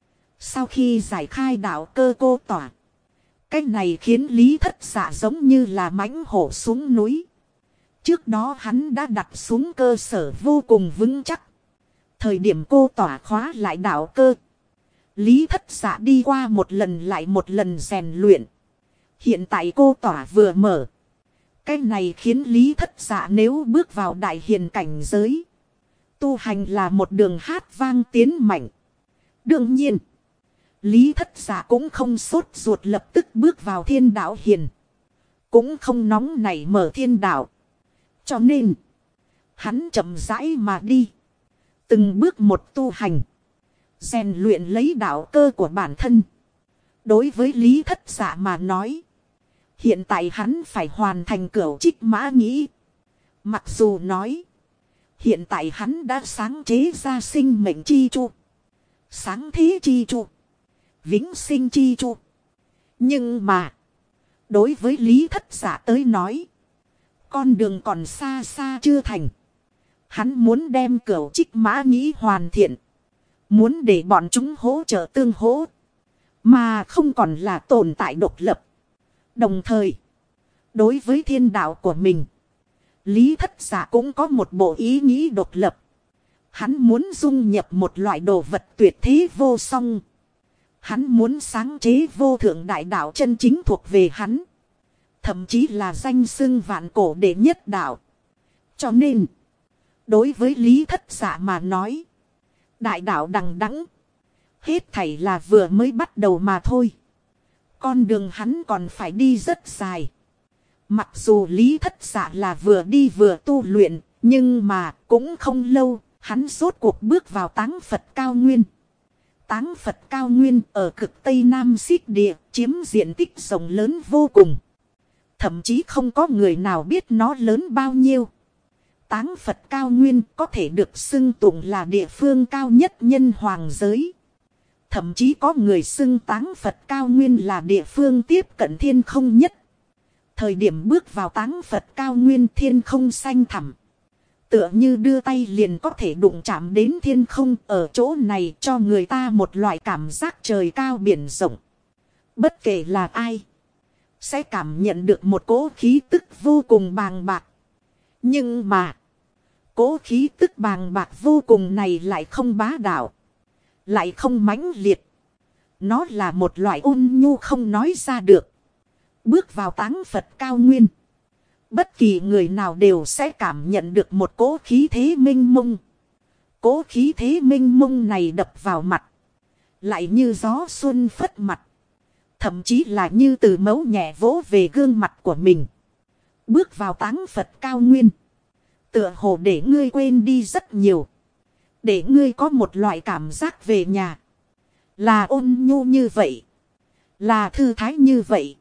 Sau khi giải khai đạo cơ cô tỏa. Cách này khiến Lý Thất Dạ giống như là mãnh hổ xuống núi. Trước đó hắn đã đặt xuống cơ sở vô cùng vững chắc. Thời điểm cô tỏa khóa lại đạo cơ. Lý Thất Dạ đi qua một lần lại một lần rèn luyện. Hiện tại cô tỏa vừa mở. Cái này khiến Lý Thất Dạ nếu bước vào đại hiền cảnh giới. Tu hành là một đường hát vang tiến mạnh. Đương nhiên, Lý Thất Dạ cũng không sốt ruột lập tức bước vào thiên đạo hiền. Cũng không nóng nảy mở thiên đạo. Cho nên, hắn chậm rãi mà đi. Từng bước một tu hành. Rèn luyện lấy đạo cơ của bản thân. Đối với Lý Thất Dạ mà nói. Hiện tại hắn phải hoàn thành cửu trích mã nghĩ. Mặc dù nói. Hiện tại hắn đã sáng chế ra sinh mệnh chi chu. Sáng thế chi chu. Vĩnh sinh chi chu. Nhưng mà. Đối với Lý Thất Dạ tới nói. Con đường còn xa xa chưa thành. Hắn muốn đem cửu trích mã nghĩ hoàn thiện. Muốn để bọn chúng hỗ trợ tương hỗ. Mà không còn là tồn tại độc lập. Đồng thời. Đối với thiên đạo của mình. Lý Thất Dạ cũng có một bộ ý nghĩ độc lập. Hắn muốn dung nhập một loại đồ vật tuyệt thế vô song. Hắn muốn sáng chế vô thượng đại đạo chân chính thuộc về hắn. Thậm chí là danh xưng vạn cổ đệ nhất đạo. Cho nên. Đối với Lý Thất Dạ mà nói. Đại đạo đằng đẵng. Hết thảy là vừa mới bắt đầu mà thôi. Con đường hắn còn phải đi rất dài. Mặc dù Lý Thất Dạ là vừa đi vừa tu luyện. Nhưng mà cũng không lâu. Hắn rốt cuộc bước vào Táng Phật cao nguyên. Táng Phật cao nguyên ở cực Tây Nam Xích Địa. Chiếm diện tích rộng lớn vô cùng. Thậm chí không có người nào biết nó lớn bao nhiêu. Táng Phật cao nguyên có thể được xưng tụng là địa phương cao nhất nhân hoàng giới. Thậm chí có người xưng Táng Phật cao nguyên là địa phương tiếp cận thiên không nhất. Thời điểm bước vào Táng Phật cao nguyên thiên không xanh thẳm. Tựa như đưa tay liền có thể đụng chạm đến thiên không ở chỗ này cho người ta một loại cảm giác trời cao biển rộng. Bất kể là ai. Sẽ cảm nhận được một cỗ khí tức vô cùng bàng bạc. Nhưng mà. Cỗ khí tức bàng bạc vô cùng này lại không bá đạo. Lại không mãnh liệt. Nó là một loại ôn nhu không nói ra được. Bước vào Táng Phật cao nguyên. Bất kỳ người nào đều sẽ cảm nhận được một cỗ khí thế minh mông. Cỗ khí thế minh mông này đập vào mặt. Lại như gió xuân phất mặt. Thậm chí là như từ mấu nhẹ vỗ về gương mặt của mình. Bước vào Táng Phật cao nguyên. Tựa hồ để ngươi quên đi rất nhiều. Để ngươi có một loại cảm giác về nhà. Là ôn nhu như vậy. Là thư thái như vậy.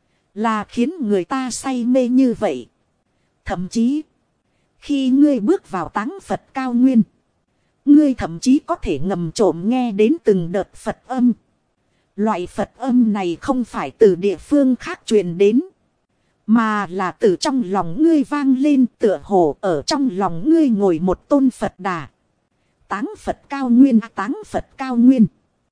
Là khiến người ta say mê như vậy. Thậm chí. Khi ngươi bước vào Táng Phật cao nguyên. Ngươi thậm chí có thể ngầm trộm nghe đến từng đợt Phật âm. Loại Phật âm này không phải từ địa phương khác truyền đến. Mà là từ trong lòng ngươi vang lên tựa hồ ở trong lòng ngươi ngồi một tôn Phật Đà. Táng Phật cao nguyên, Táng Phật cao nguyên.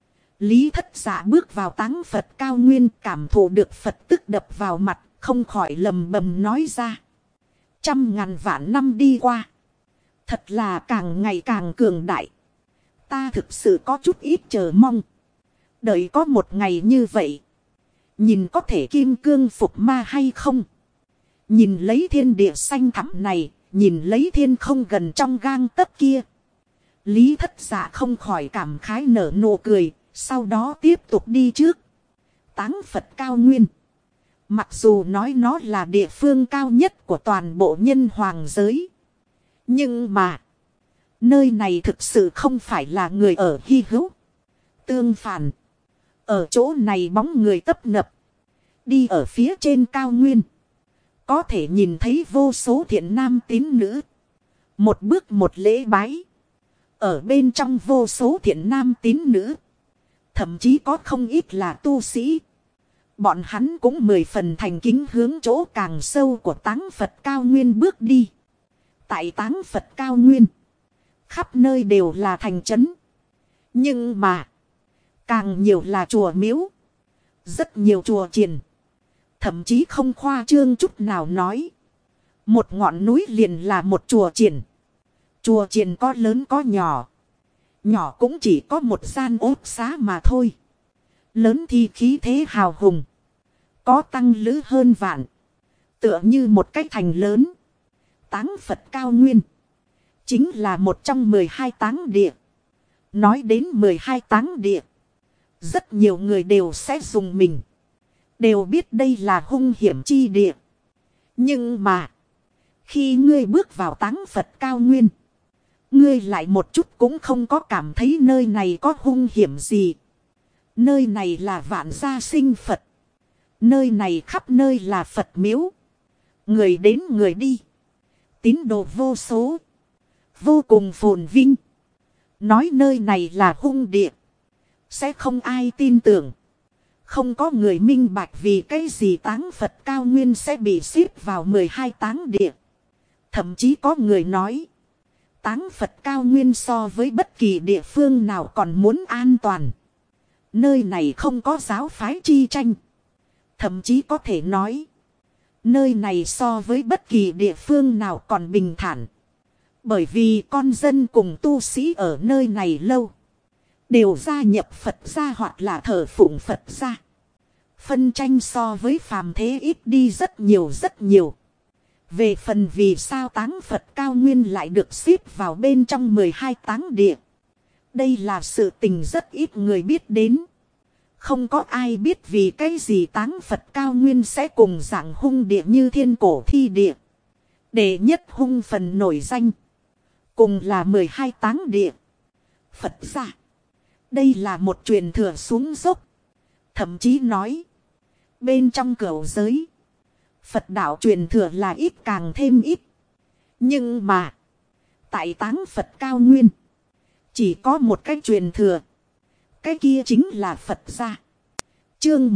Lý Thất Dạ bước vào Táng Phật cao nguyên cảm thụ được Phật tức đập vào mặt, không khỏi lầm bầm nói ra. 100.000 vạn năm đi qua. Thật là càng ngày càng cường đại. Ta thực sự có chút ít chờ mong. Đợi có một ngày như vậy. Nhìn có thể kim cương phục ma hay không. Nhìn lấy thiên địa xanh thẳm này. Nhìn lấy thiên không gần trong gang tấc kia. Lý Thất Dạ không khỏi cảm khái nở nụ cười. Sau đó tiếp tục đi trước. Táng Phật cao nguyên. Mặc dù nói nó là địa phương cao nhất của toàn bộ nhân hoàng giới. Nhưng mà. Nơi này thực sự không phải là người ở hy hữu. Tương phản. Ở chỗ này bóng người tấp nập. Đi ở phía trên cao nguyên. Có thể nhìn thấy vô số thiện nam tín nữ. Một bước một lễ bái. Ở bên trong vô số thiện nam tín nữ. Thậm chí có không ít là tu sĩ. Bọn hắn cũng 10 phần thành kính hướng chỗ càng sâu của Táng Phật cao nguyên bước đi. Tại Táng Phật cao nguyên. Khắp nơi đều là thành trấn. Nhưng mà. Càng nhiều là chùa miếu. Rất nhiều chùa chiền. Thậm chí không khoa trương chút nào nói. Một ngọn núi liền là một chùa chiền. Chùa chiền có lớn có nhỏ. Nhỏ cũng chỉ có một gian ốt xá mà thôi. Lớn thì khí thế hào hùng. Có tăng lữ hơn vạn. Tựa như một cái thành lớn. Táng Phật cao nguyên. Chính là một trong 12 táng địa. Nói đến 12 táng địa. Rất nhiều người đều sẽ dùng mình. Đều biết đây là hung hiểm chi địa. Nhưng mà. Khi ngươi bước vào táng Phật cao nguyên. Ngươi lại một chút cũng không có cảm thấy nơi này có hung hiểm gì. Nơi này là vạn gia sinh Phật. Nơi này khắp nơi là Phật miếu. Người đến người đi. Tín đồ vô số. Vô cùng phồn vinh. Nói nơi này là hung địa. Sẽ không ai tin tưởng. Không có người minh bạch vì cái gì táng Phật cao nguyên sẽ bị xếp vào 12 táng địa. Thậm chí có người nói. Táng Phật cao nguyên so với bất kỳ địa phương nào còn muốn an toàn. Nơi này không có giáo phái chi tranh. Thậm chí có thể nói. Nơi này so với bất kỳ địa phương nào còn bình thản. Bởi vì con dân cùng tu sĩ ở nơi này lâu. Đều gia nhập Phật gia hoặc là thờ phụng Phật gia. Phân tranh so với phàm thế ít đi rất nhiều rất nhiều. Về phần vì sao táng Phật cao nguyên lại được xếp vào bên trong 12 táng địa. Đây là sự tình rất ít người biết đến. Không có ai biết vì cái gì táng Phật cao nguyên sẽ cùng dạng hung địa như thiên cổ thi địa. Đệ nhất hung phần nổi danh. Cùng là 12 táng địa. Phật gia. Đây là một truyền thừa xuống dốc. Thậm chí nói. Bên trong cửu giới. Phật đạo truyền thừa là ít càng thêm ít. Nhưng mà. Tại táng Phật cao nguyên. Chỉ có một cái truyền thừa. Cái kia chính là Phật gia. Chương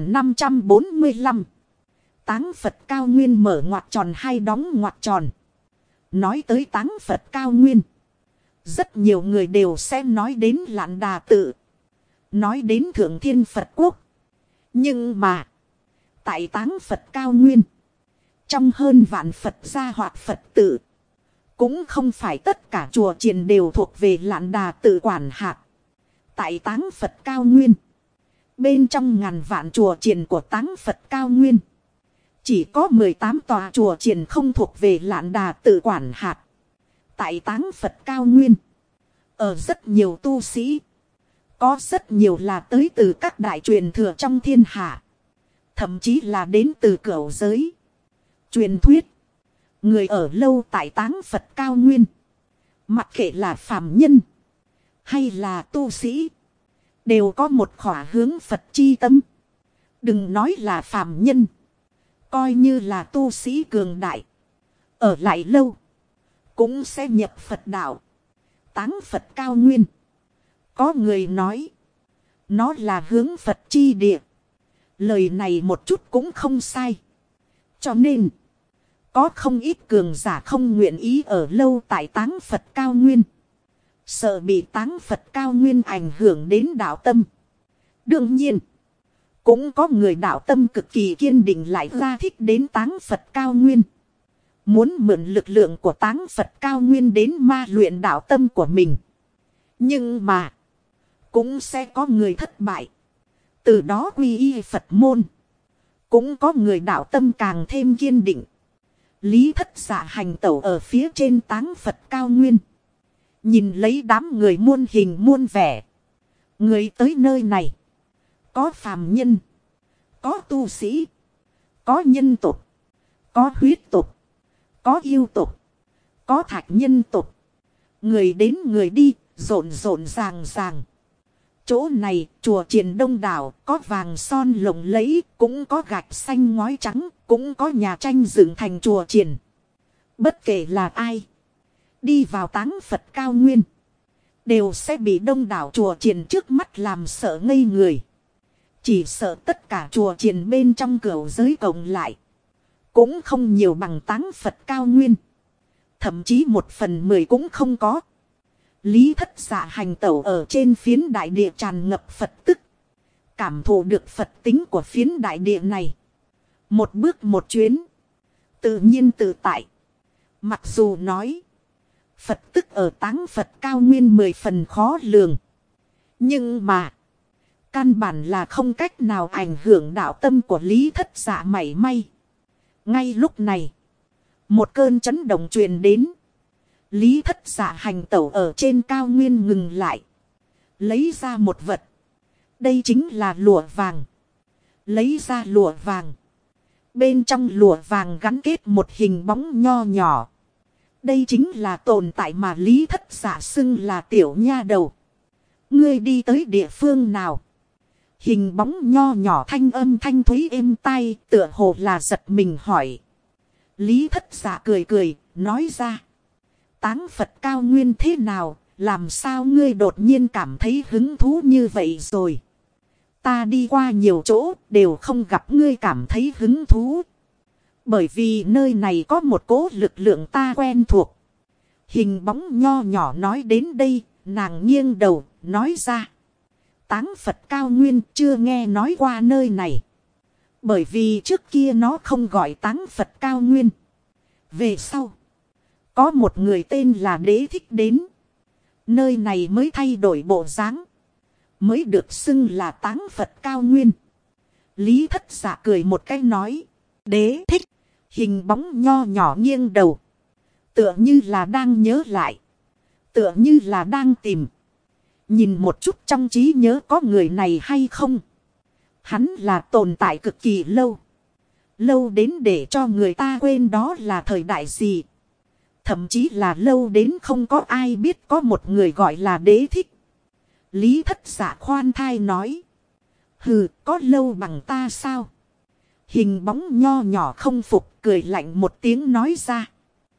1545. Táng Phật cao nguyên mở ngoặc tròn hay đóng ngoặc tròn. Nói tới táng Phật cao nguyên. Rất nhiều người đều sẽ nói đến Lạn Đà Tự. Nói đến Thượng Thiên Phật Quốc. Nhưng mà. Tại táng Phật cao nguyên. Trong hơn vạn Phật gia hoặc Phật tự. Cũng không phải tất cả chùa chiền đều thuộc về Lạn Đà Tự quản hạt. Tại táng Phật cao nguyên. Bên trong ngàn vạn chùa chiền của táng Phật cao nguyên. Chỉ có 18 tòa chùa chiền không thuộc về Lạn Đà Tự quản hạt. Tại táng Phật cao nguyên. Ở rất nhiều tu sĩ. Có rất nhiều là tới từ các đại truyền thừa trong thiên hạ. Thậm chí là đến từ cửu giới. Truyền thuyết. Người ở lâu tại táng Phật cao nguyên. Mặc kệ là phàm nhân. Hay là tu sĩ. Đều có một khỏa hướng Phật chi tâm. Đừng nói là phàm nhân. Coi như là tu sĩ cường đại. Ở lại lâu. Cũng sẽ nhập Phật đạo. Táng Phật cao nguyên. Có người nói. Nó là hướng Phật chi địa. Lời này một chút cũng không sai. Cho nên. Có không ít cường giả không nguyện ý ở lâu tại táng Phật cao nguyên. Sợ bị táng Phật cao nguyên ảnh hưởng đến đạo tâm. Đương nhiên. Cũng có người đạo tâm cực kỳ kiên định lại ra thích đến táng Phật cao nguyên. Muốn mượn lực lượng của táng Phật cao nguyên đến ma luyện đạo tâm của mình. Nhưng mà. Cũng sẽ có người thất bại. Từ đó quy y Phật môn. Cũng có người đạo tâm càng thêm kiên định. Lý Thất Dạ hành tẩu ở phía trên táng Phật cao nguyên. Nhìn lấy đám người muôn hình muôn vẻ. Người tới nơi này. Có phàm nhân. Có tu sĩ. Có nhân tục. Có huyết tục. Có yêu tục. Có thạch nhân tục. Người đến người đi. Rộn rộn ràng ràng. Chỗ này chùa chiền đông đảo. Có vàng son lộng lẫy. Cũng có gạch xanh ngói trắng. Cũng có nhà tranh dựng thành chùa chiền. Bất kể là ai. Đi vào táng Phật cao nguyên. Đều sẽ bị đông đảo chùa chiền trước mắt làm sợ ngây người. Chỉ sợ tất cả chùa chiền bên trong cửu giới cộng lại. Cũng không nhiều bằng táng Phật cao nguyên. Thậm chí 1/10 cũng không có. Lý Thất Dạ hành tẩu ở trên phiến đại địa tràn ngập Phật tức. Cảm thụ được Phật tính của phiến đại địa này. Một bước một chuyến. Tự nhiên tự tại. Mặc dù nói. Phật tức ở Táng Phật cao nguyên 10 phần khó lường. Nhưng mà, căn bản là không cách nào ảnh hưởng đạo tâm của Lý Thất Dạ mảy may. Ngay lúc này, một cơn chấn động truyền đến. Lý Thất Dạ hành tẩu ở trên cao nguyên ngừng lại. Lấy ra một vật. Đây chính là lụa vàng. Lấy ra lụa vàng. Bên trong lụa vàng gắn kết một hình bóng nho nhỏ. Đây chính là tồn tại mà Lý Thất Dạ xưng là tiểu nha đầu. Ngươi đi tới địa phương nào? Hình bóng nho nhỏ thanh âm thanh thúy êm tai, tựa hồ là giật mình hỏi. Lý Thất Dạ cười cười, nói ra. Táng Phật cao nguyên thế nào, làm sao ngươi đột nhiên cảm thấy hứng thú như vậy rồi? Ta đi qua nhiều chỗ, đều không gặp ngươi cảm thấy hứng thú. Bởi vì nơi này có một cỗ lực lượng ta quen thuộc. Hình bóng nho nhỏ nói đến đây, nàng nghiêng đầu, nói ra. Táng Phật cao nguyên chưa nghe nói qua nơi này. Bởi vì trước kia nó không gọi Táng Phật cao nguyên. Về sau, có một người tên là Đế Thích đến. Nơi này mới thay đổi bộ dáng, mới được xưng là Táng Phật cao nguyên. Lý Thất Dạ cười một cái nói. Đế Thích. Hình bóng nho nhỏ nghiêng đầu. Tựa như là đang nhớ lại. Tựa như là đang tìm. Nhìn một chút trong trí nhớ có người này hay không. Hắn là tồn tại cực kỳ lâu. Lâu đến để cho người ta quên đó là thời đại gì. Thậm chí là lâu đến không có ai biết có một người gọi là Đế Thích. Lý Thất Dạ khoan thai nói. Hừ, có lâu bằng ta sao? Hình bóng nho nhỏ không phục, cười lạnh một tiếng nói ra.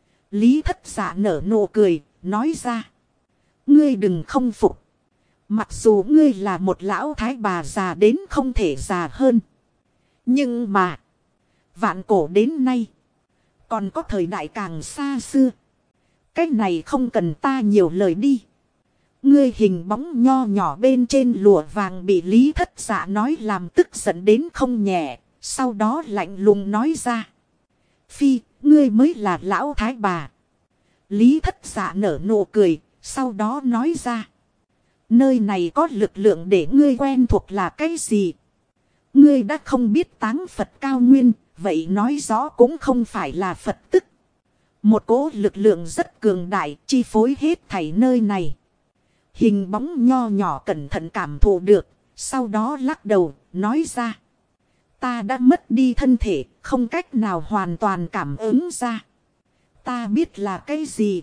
Lý Thất Dạ nở nụ cười, nói ra. Ngươi đừng không phục. Mặc dù ngươi là một lão thái bà già đến không thể già hơn. Nhưng mà, vạn cổ đến nay, còn có thời đại càng xa xưa. Cái này không cần ta nhiều lời đi. Ngươi hình bóng nho nhỏ bên trên lụa vàng bị Lý Thất Dạ nói làm tức giận đến không nhẹ. Sau đó lạnh lùng nói ra. Phi, ngươi mới là lão thái bà. Lý Thất Dạ nở nụ cười, sau đó nói ra. Nơi này có lực lượng để ngươi quen thuộc là cái gì? Ngươi đã không biết Táng Phật cao nguyên, vậy nói rõ cũng không phải là Phật tức. Một cỗ lực lượng rất cường đại, chi phối hết thảy nơi này. Hình bóng nho nhỏ cẩn thận cảm thụ được, sau đó lắc đầu, nói ra. Ta đã mất đi thân thể, không cách nào hoàn toàn cảm ứng ra. Ta biết là cái gì?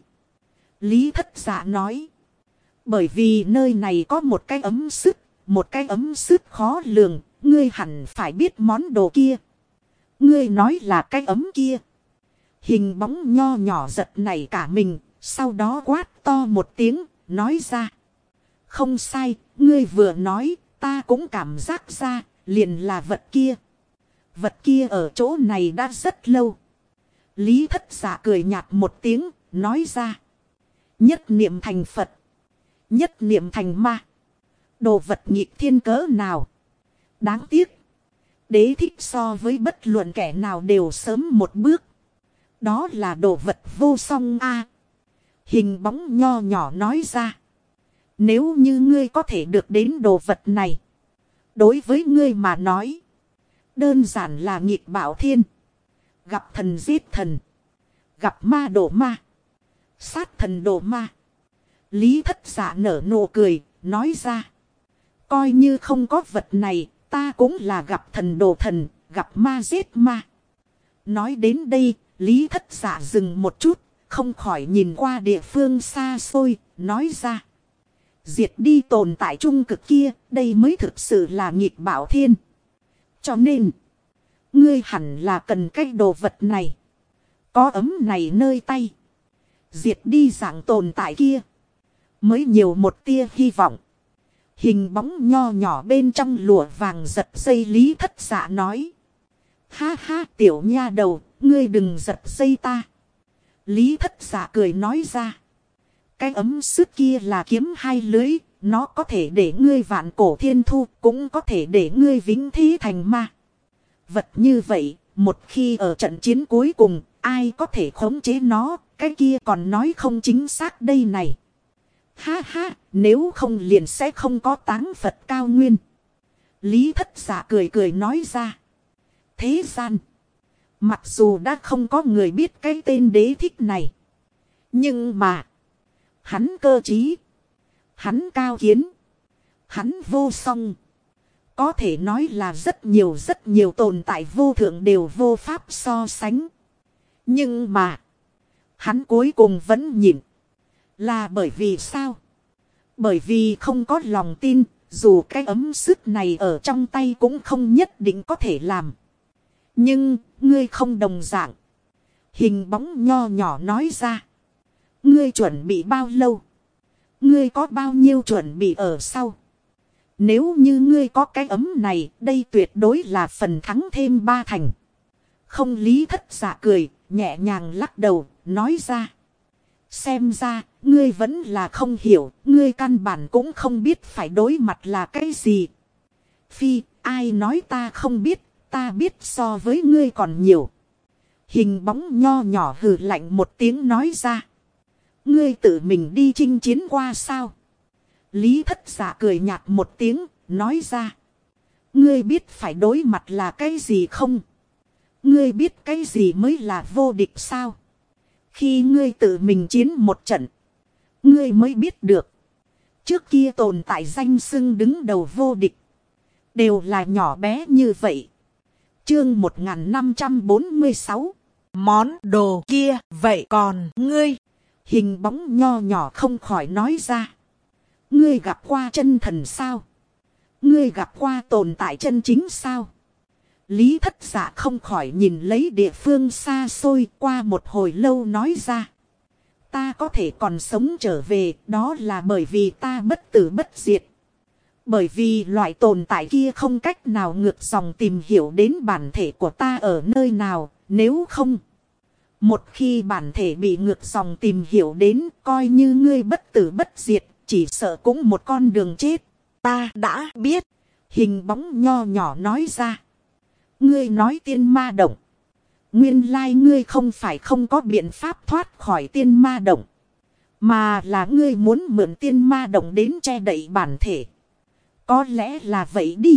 Lý Thất Dạ nói. Bởi vì nơi này có một cái ấm sức, một cái ấm sức khó lường, ngươi hẳn phải biết món đồ kia. Ngươi nói là cái ấm kia. Hình bóng nho nhỏ giật nảy cả mình, sau đó quát to một tiếng, nói ra. Không sai, ngươi vừa nói, ta cũng cảm giác ra, liền là vật kia. Vật kia ở chỗ này đã rất lâu. Lý Thất Dạ cười nhạt một tiếng, nói ra. Nhất niệm thành Phật. Nhất niệm thành ma. Đồ vật nghịch thiên cỡ nào. Đáng tiếc. Đế Thích so với bất luận kẻ nào đều sớm một bước. Đó là đồ vật vô song a. Hình bóng nho nhỏ nói ra. Nếu như ngươi có thể được đến đồ vật này. Đối với ngươi mà nói. Đơn giản là nghịch bảo thiên. Gặp thần giết thần. Gặp ma đổ ma. Sát thần đổ ma. Lý Thất Dạ nở nụ cười, nói ra. Coi như không có vật này, ta cũng là gặp thần đổ thần, gặp ma giết ma. Nói đến đây, Lý Thất Dạ dừng một chút, không khỏi nhìn qua địa phương xa xôi, nói ra. Diệt đi tồn tại trung cực kia, đây mới thực sự là nghịch bảo thiên. Cho nên, ngươi hẳn là cần cái đồ vật này. Có ấm này nơi tay. Diệt đi dạng tồn tại kia. Mới nhiều một tia hy vọng. Hình bóng nho nhỏ bên trong lụa vàng giật dây Lý Thất Dạ nói. Ha ha tiểu nha đầu, ngươi đừng giật dây ta. Lý Thất Dạ cười nói ra. Cái ấm sức kia là kiếm hai lưới. Nó có thể để ngươi vạn cổ thiên thu, cũng có thể để ngươi vĩnh thí thành ma. Vật như vậy, một khi ở trận chiến cuối cùng, Ai có thể khống chế nó, cái kia còn nói không chính xác đây này. Ha ha, nếu không liền sẽ không có táng Phật cao nguyên. Lý Thất Dạ cười cười nói ra. Thế gian, mặc dù đã không có người biết cái tên đế thích này. Nhưng mà, hắn cơ trí, hắn cao kiến, hắn vô song. Có thể nói là rất nhiều tồn tại vô thượng đều vô pháp so sánh. Nhưng mà, hắn cuối cùng vẫn nhịn. Là bởi vì sao? Bởi vì không có lòng tin, dù cái ấm sức này ở trong tay cũng không nhất định có thể làm. Nhưng, ngươi không đồng dạng. Hình bóng nho nhỏ nói ra. Ngươi chuẩn bị bao lâu? Ngươi có bao nhiêu chuẩn bị ở sau? Nếu như ngươi có cái ấm này, đây tuyệt đối là phần thắng thêm 3 thành. Không. Lý Thất Dạ cười, nhẹ nhàng lắc đầu, nói ra. Xem ra, ngươi vẫn là không hiểu, ngươi căn bản cũng không biết phải đối mặt là cái gì. Phi, ai nói ta không biết, ta biết so với ngươi còn nhiều. Hình bóng nho nhỏ hừ lạnh một tiếng nói ra. Ngươi tự mình đi chinh chiến qua sao? Lý Thất Dạ cười nhạt một tiếng, nói ra. Ngươi biết phải đối mặt là cái gì không? Ngươi biết cái gì mới là vô địch sao? Khi ngươi tự mình chiến một trận, ngươi mới biết được. Trước kia tồn tại danh xưng đứng đầu vô địch, đều là nhỏ bé như vậy. Chương 1546. Món đồ kia, vậy còn ngươi? Hình bóng nho nhỏ không khỏi nói ra. Ngươi gặp qua chân thần sao? Ngươi gặp qua tồn tại chân chính sao? Lý Thất Dạ không khỏi nhìn lấy địa phương xa xôi, qua một hồi lâu nói ra. Ta có thể còn sống trở về, đó là bởi vì ta bất tử bất diệt. Bởi vì loại tồn tại kia không cách nào ngược dòng tìm hiểu đến bản thể của ta ở nơi nào, nếu không. Một khi bản thể bị ngược dòng tìm hiểu đến, coi như ngươi bất tử bất diệt, chỉ sợ cũng một con đường chết. Ta đã biết. Hình bóng nho nhỏ nói ra. Ngươi nói tiên ma động. Nguyên lai ngươi không phải không có biện pháp thoát khỏi tiên ma động. Mà là ngươi muốn mượn tiên ma động đến che đậy bản thể. Có lẽ là vậy đi.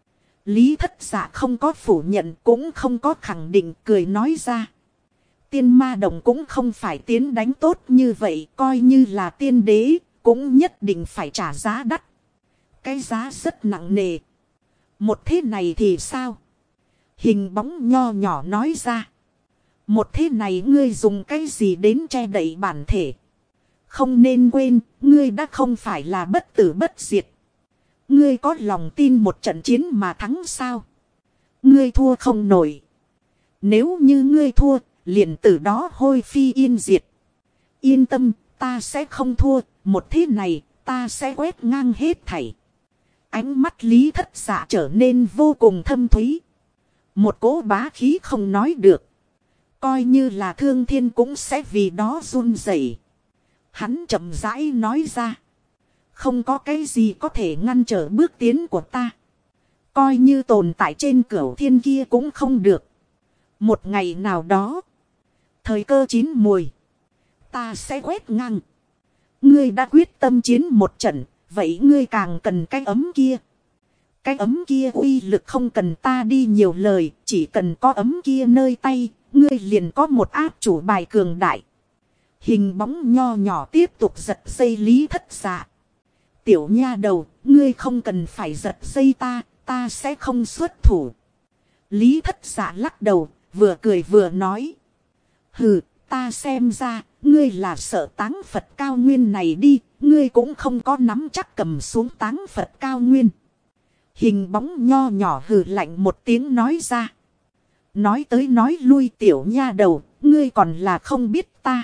Lý Thất Dạ không có phủ nhận cũng không có khẳng định, cười nói ra. Tiên ma động cũng không phải tiến đánh tốt như vậy, coi như là tiên đế, cũng nhất định phải trả giá đắt. Cái giá rất nặng nề. Một thế này thì sao? Hình bóng nho nhỏ nói ra. Một thế này ngươi dùng cái gì đến che đậy bản thể? Không nên quên, ngươi đã không phải là bất tử bất diệt. Ngươi có lòng tin một trận chiến mà thắng sao? Ngươi thua không nổi. Nếu như ngươi thua, liền từ đó hôi phi yên diệt. Yên tâm, ta sẽ không thua, một thế này, ta sẽ quét ngang hết thảy. Ánh mắt Lý Thất Dạ trở nên vô cùng thâm thúy. Một cỗ bá khí không nói được. Coi như là thương thiên cũng sẽ vì đó run rẩy. Hắn chậm rãi nói ra. Không có cái gì có thể ngăn trở bước tiến của ta. Coi như tồn tại trên cửu thiên kia cũng không được. Một ngày nào đó, thời cơ chín mùi, ta sẽ quét ngang. Ngươi đã quyết tâm chiến một trận, vậy ngươi càng cần cái ấm kia. Cái ấm kia uy lực không cần ta đi nhiều lời, chỉ cần có ấm kia nơi tay, ngươi liền có một áp chủ bài cường đại. Hình bóng nho nhỏ tiếp tục giật dây Lý Thất Dạ. Tiểu nha đầu, ngươi không cần phải giật dây ta, ta sẽ không xuất thủ. Lý Thất Dạ lắc đầu, vừa cười vừa nói. Hừ, ta xem ra, ngươi là sợ táng Phật cao nguyên này đi, ngươi cũng không có nắm chắc cầm xuống táng Phật cao nguyên. Hình bóng nho nhỏ hừ lạnh một tiếng nói ra. Nói tới nói lui tiểu nha đầu, ngươi còn là không biết ta.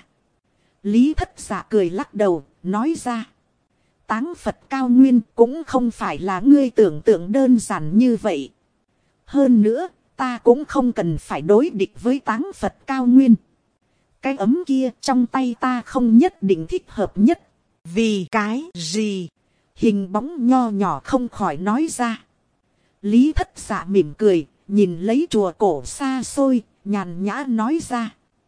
Lý Thất Dạ cười lắc đầu, nói ra. Táng Phật cao nguyên cũng không phải là ngươi tưởng tượng đơn giản như vậy. Hơn nữa, ta cũng không cần phải đối địch với táng Phật cao nguyên. Cái ấm kia trong tay ta không nhất định thích hợp nhất. Vì cái gì? Hình bóng nho nhỏ không khỏi nói ra. Lý Thất Dạ mỉm cười, nhìn lấy chùa cổ xa xôi, nhàn nhã nói ra.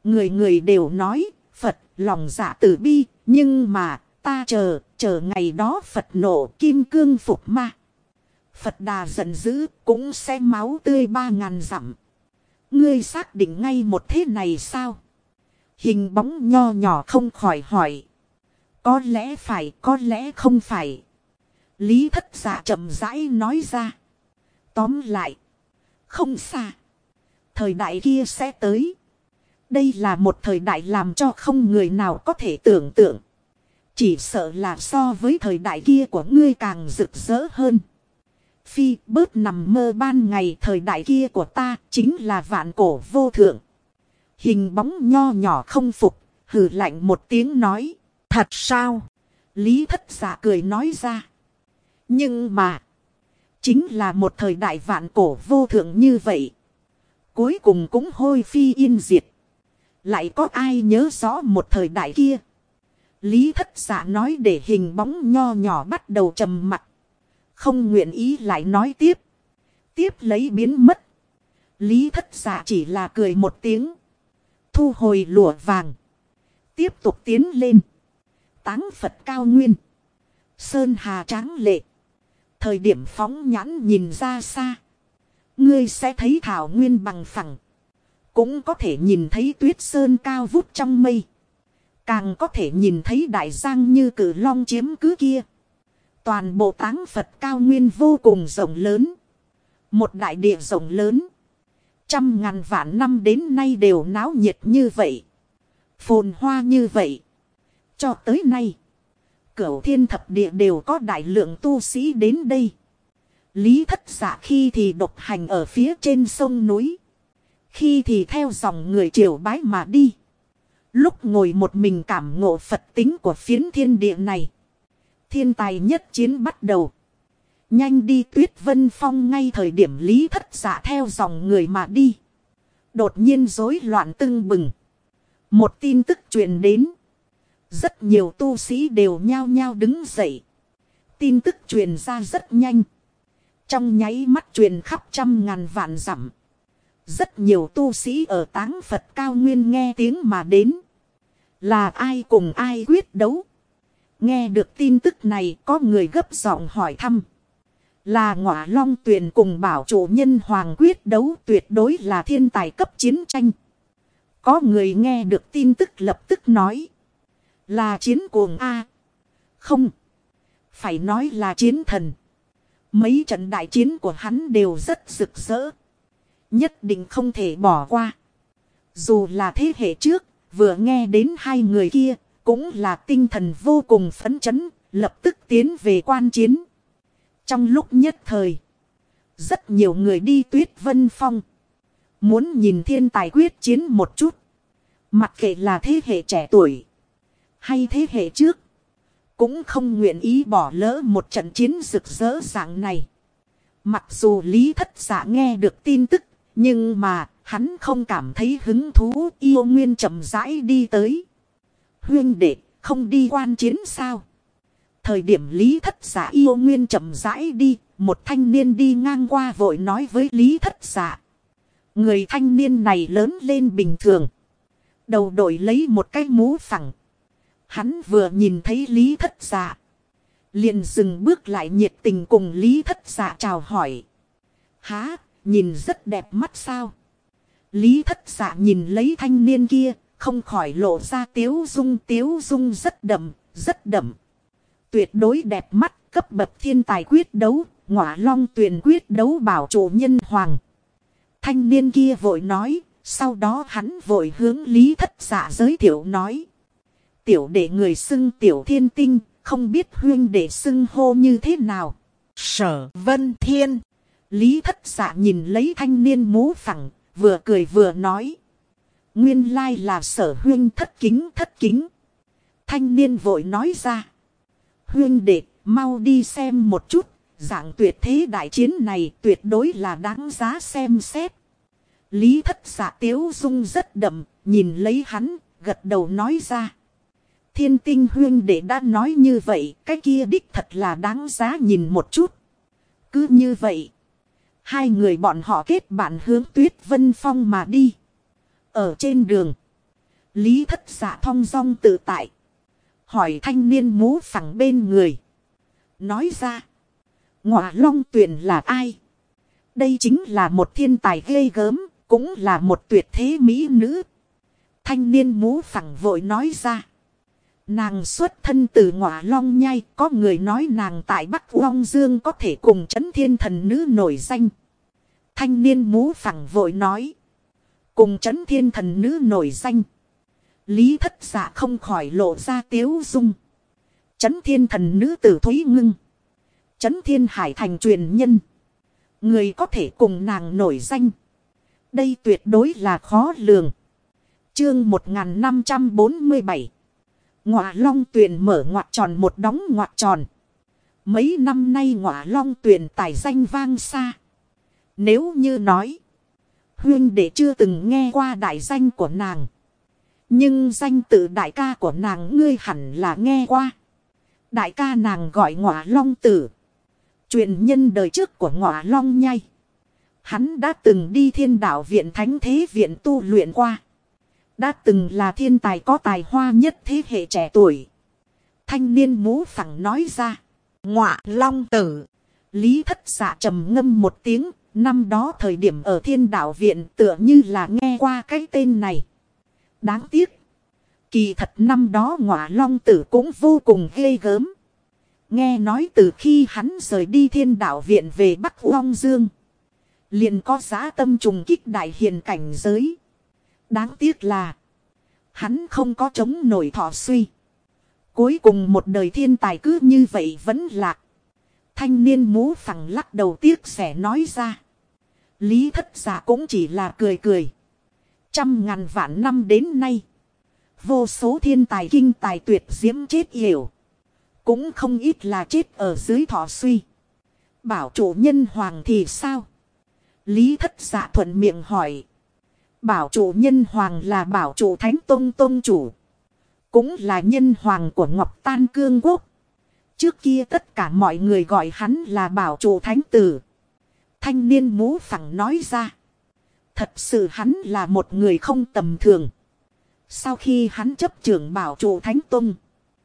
Người người đều nói Phật lòng dạ từ bi. Nhưng mà ta chờ ngày đó Phật nộ kim cương phục ma. Phật Đà giận dữ cũng sẽ máu tươi 3.000 dặm. Ngươi xác định ngay một thế này sao? Hình bóng nho nhỏ không khỏi hỏi. Có lẽ phải, có lẽ không phải. Lý Thất Dạ chậm rãi nói ra. Tóm lại, không xa. Thời đại kia sẽ tới. Đây là một thời đại làm cho không người nào có thể tưởng tượng. Chỉ sợ là so với thời đại kia của ngươi càng rực rỡ hơn. Phi bớt nằm mơ ban ngày, thời đại kia của ta chính là vạn cổ vô thượng. Hình bóng nho nhỏ không phục, hừ lạnh một tiếng nói. Thật sao? Lý Thất Dạ cười nói ra. Nhưng mà, chính là một thời đại vạn cổ vô thượng như vậy. Cuối cùng cũng hôi phi yên diệt. Lại có ai nhớ rõ một thời đại kia? Lý Thất Dạ nói để hình bóng nho nhỏ bắt đầu trầm mặc. Không nguyện ý lại nói tiếp. Tiếp lấy biến mất. Lý Thất Dạ chỉ là cười một tiếng. Thu hồi lụa vàng. Tiếp tục tiến lên. Táng Phật cao nguyên. Sơn hà tráng lệ. Thời điểm phóng nhãn nhìn ra xa. Ngươi sẽ thấy thảo nguyên bằng phẳng. Cũng có thể nhìn thấy tuyết sơn cao vút trong mây. Càng có thể nhìn thấy đại giang như cử long chiếm cứ kia. Toàn bộ Táng Phật cao nguyên vô cùng rộng lớn. Một đại địa rộng lớn. 100.000 vạn năm đến nay đều náo nhiệt như vậy. Phồn hoa như vậy. Cho tới nay, Cửu Thiên Thập Địa đều có đại lượng tu sĩ đến đây. Lý Thất Dạ khi thì độc hành ở phía trên sông núi. Khi thì theo dòng người triều bái mà đi. Lúc ngồi một mình cảm ngộ Phật tính của phiến thiên địa này. Thiên tài nhất chiến bắt đầu. Nhanh đi Tuyết Vân Phong ngay thời điểm Lý Thất Dạ theo dòng người mà đi. Đột nhiên rối loạn tưng bừng. Một tin tức truyền đến. Rất nhiều tu sĩ đều nhao nhao đứng dậy. Tin tức truyền ra rất nhanh. Trong nháy mắt truyền khắp 100.000 vạn dặm. Rất nhiều tu sĩ ở Táng Phật cao nguyên nghe tiếng mà đến. Là ai cùng ai quyết đấu? Nghe được tin tức này có người gấp giọng hỏi thăm. Là Ngọa Long Tuyền cùng Bảo Chủ Nhân Hoàng quyết đấu, tuyệt đối là thiên tài cấp chiến tranh. Có người nghe được tin tức lập tức nói. Là chiến cuồng A. Không. Phải nói là chiến thần. Mấy trận đại chiến của hắn đều rất rực rỡ. Nhất định không thể bỏ qua. Dù là thế hệ trước, vừa nghe đến hai người kia, cũng là tinh thần vô cùng phấn chấn, lập tức tiến về quan chiến. Trong lúc nhất thời, rất nhiều người đi Tuyết Vân Phong. Muốn nhìn thiên tài quyết chiến một chút. Mặc kệ là thế hệ trẻ tuổi hay thế hệ trước, cũng không nguyện ý bỏ lỡ một trận chiến rực rỡ dạng này. Mặc dù Lý Thất Dạ nghe được tin tức, nhưng mà hắn không cảm thấy hứng thú. Yêu Nguyên chậm rãi đi tới. Huynh đệ, không đi quan chiến sao? Thời điểm Lý Thất Dạ Yêu Nguyên chậm rãi đi, một thanh niên đi ngang qua vội nói với Lý Thất Dạ. Người thanh niên này lớn lên bình thường. Đầu đội lấy một cái mũ phẳng. Hắn vừa nhìn thấy Lý Thất Dạ, liền dừng bước lại nhiệt tình cùng Lý Thất Dạ chào hỏi. Há, nhìn rất đẹp mắt sao? Lý Thất Dạ nhìn lấy thanh niên kia, không khỏi lộ ra tiếu dung rất đậm, rất đậm. Tuyệt đối đẹp mắt, cấp bậc thiên tài quyết đấu, Ngọa Long Tuyền quyết đấu Bảo Chủ Nhân Hoàng. Thanh niên kia vội nói, sau đó hắn vội hướng Lý Thất Dạ giới thiệu nói. Tiểu đệ người xưng Tiểu Thiên Tinh, không biết huynh đệ xưng hô như thế nào? Sở Vân Thiên. Lý Thất Dạ nhìn lấy thanh niên mũ phẳng, vừa cười vừa nói. Nguyên lai là Sở huynh thất kính. Thanh niên vội nói ra. Huynh đệ, mau đi xem một chút, dạng tuyệt thế đại chiến này tuyệt đối là đáng giá xem xét. Lý Thất Dạ tiếu dung rất đậm, nhìn lấy hắn, gật đầu nói ra. Thiên Tinh huynh đệ đã nói như vậy, cái kia đích thật là đáng giá nhìn một chút. Cứ như vậy, hai người bọn họ kết bạn hướng Tuyết Vân Phong mà đi. Ở trên đường, Lý Thất Dạ thong dong tự tại. Hỏi thanh niên mũ phẳng bên người. Nói ra. Ngọa Long Tuyền là ai? Đây chính là một thiên tài ghê gớm. Cũng là một tuyệt thế mỹ nữ. Thanh niên mũ phẳng vội nói ra. Nàng xuất thân từ Ngọa Long Nhai. Có người nói nàng tại Bắc Long Dương có thể cùng Trấn Thiên Thần Nữ nổi danh. Thanh niên mũ phẳng vội nói. Cùng Trấn Thiên Thần Nữ nổi danh. Lý Thất Dạ không khỏi lộ ra tiếu dung. Trấn Thiên Thần Nữ Tử Thúy Ngưng. Trấn Thiên Hải Thành truyền nhân. Người có thể cùng nàng nổi danh. Đây tuyệt đối là khó lường. Chương 1547. Ngọa Long Tuyền mở ngoặc tròn một đóng ngoặc tròn. Mấy năm nay Ngọa Long Tuyền tài danh vang xa. Nếu như nói. Huynh đệ chưa từng nghe qua đại danh của nàng. Nhưng danh tự đại ca của nàng ngươi hẳn là nghe qua. Đại ca nàng gọi Ngọa Long Tử. Truyền nhân đời trước của Ngọa Long Nhai. Hắn đã từng đi Thiên Đạo Viện Thánh Thế Viện tu luyện qua. Đã từng là thiên tài có tài hoa nhất thế hệ trẻ tuổi. Thanh niên mũ phẳng nói ra. Ngọa Long Tử. Lý Thất Dạ trầm ngâm một tiếng. Năm đó thời điểm ở Thiên Đạo Viện tựa như là nghe qua cái tên này. Đáng tiếc. Kỳ thật năm đó Ngọa Long Tử cũng vô cùng ghê gớm. Nghe nói từ khi hắn rời đi Thiên Đạo Viện về Bắc Long Dương. Liền có dã tâm trùng kích đại hiền cảnh giới. Đáng tiếc là. Hắn không có chống nổi thọ suy. Cuối cùng một đời thiên tài cứ như vậy vẫn lạc. Thanh niên mũ phẳng lắc đầu tiếc sẻ nói ra. Lý Thất Dạ cũng chỉ là cười cười. Trăm ngàn vạn năm đến nay. Vô số thiên tài kinh tài tuyệt diễm chết yểu. Cũng không ít là chết ở dưới thọ suy. Bảo chủ nhân hoàng thì sao? Lý Thất Dạ thuận miệng hỏi. Bảo chủ nhân hoàng là bảo chủ Thánh Tông Tông chủ. Cũng là nhân hoàng của Ngọc Tan Cương Quốc. Trước kia tất cả mọi người gọi hắn là bảo chủ Thánh Tử. Thanh niên mũ phẳng nói ra. Thật sự hắn là một người không tầm thường. Sau khi hắn chấp trưởng bảo chủ Thánh Tông.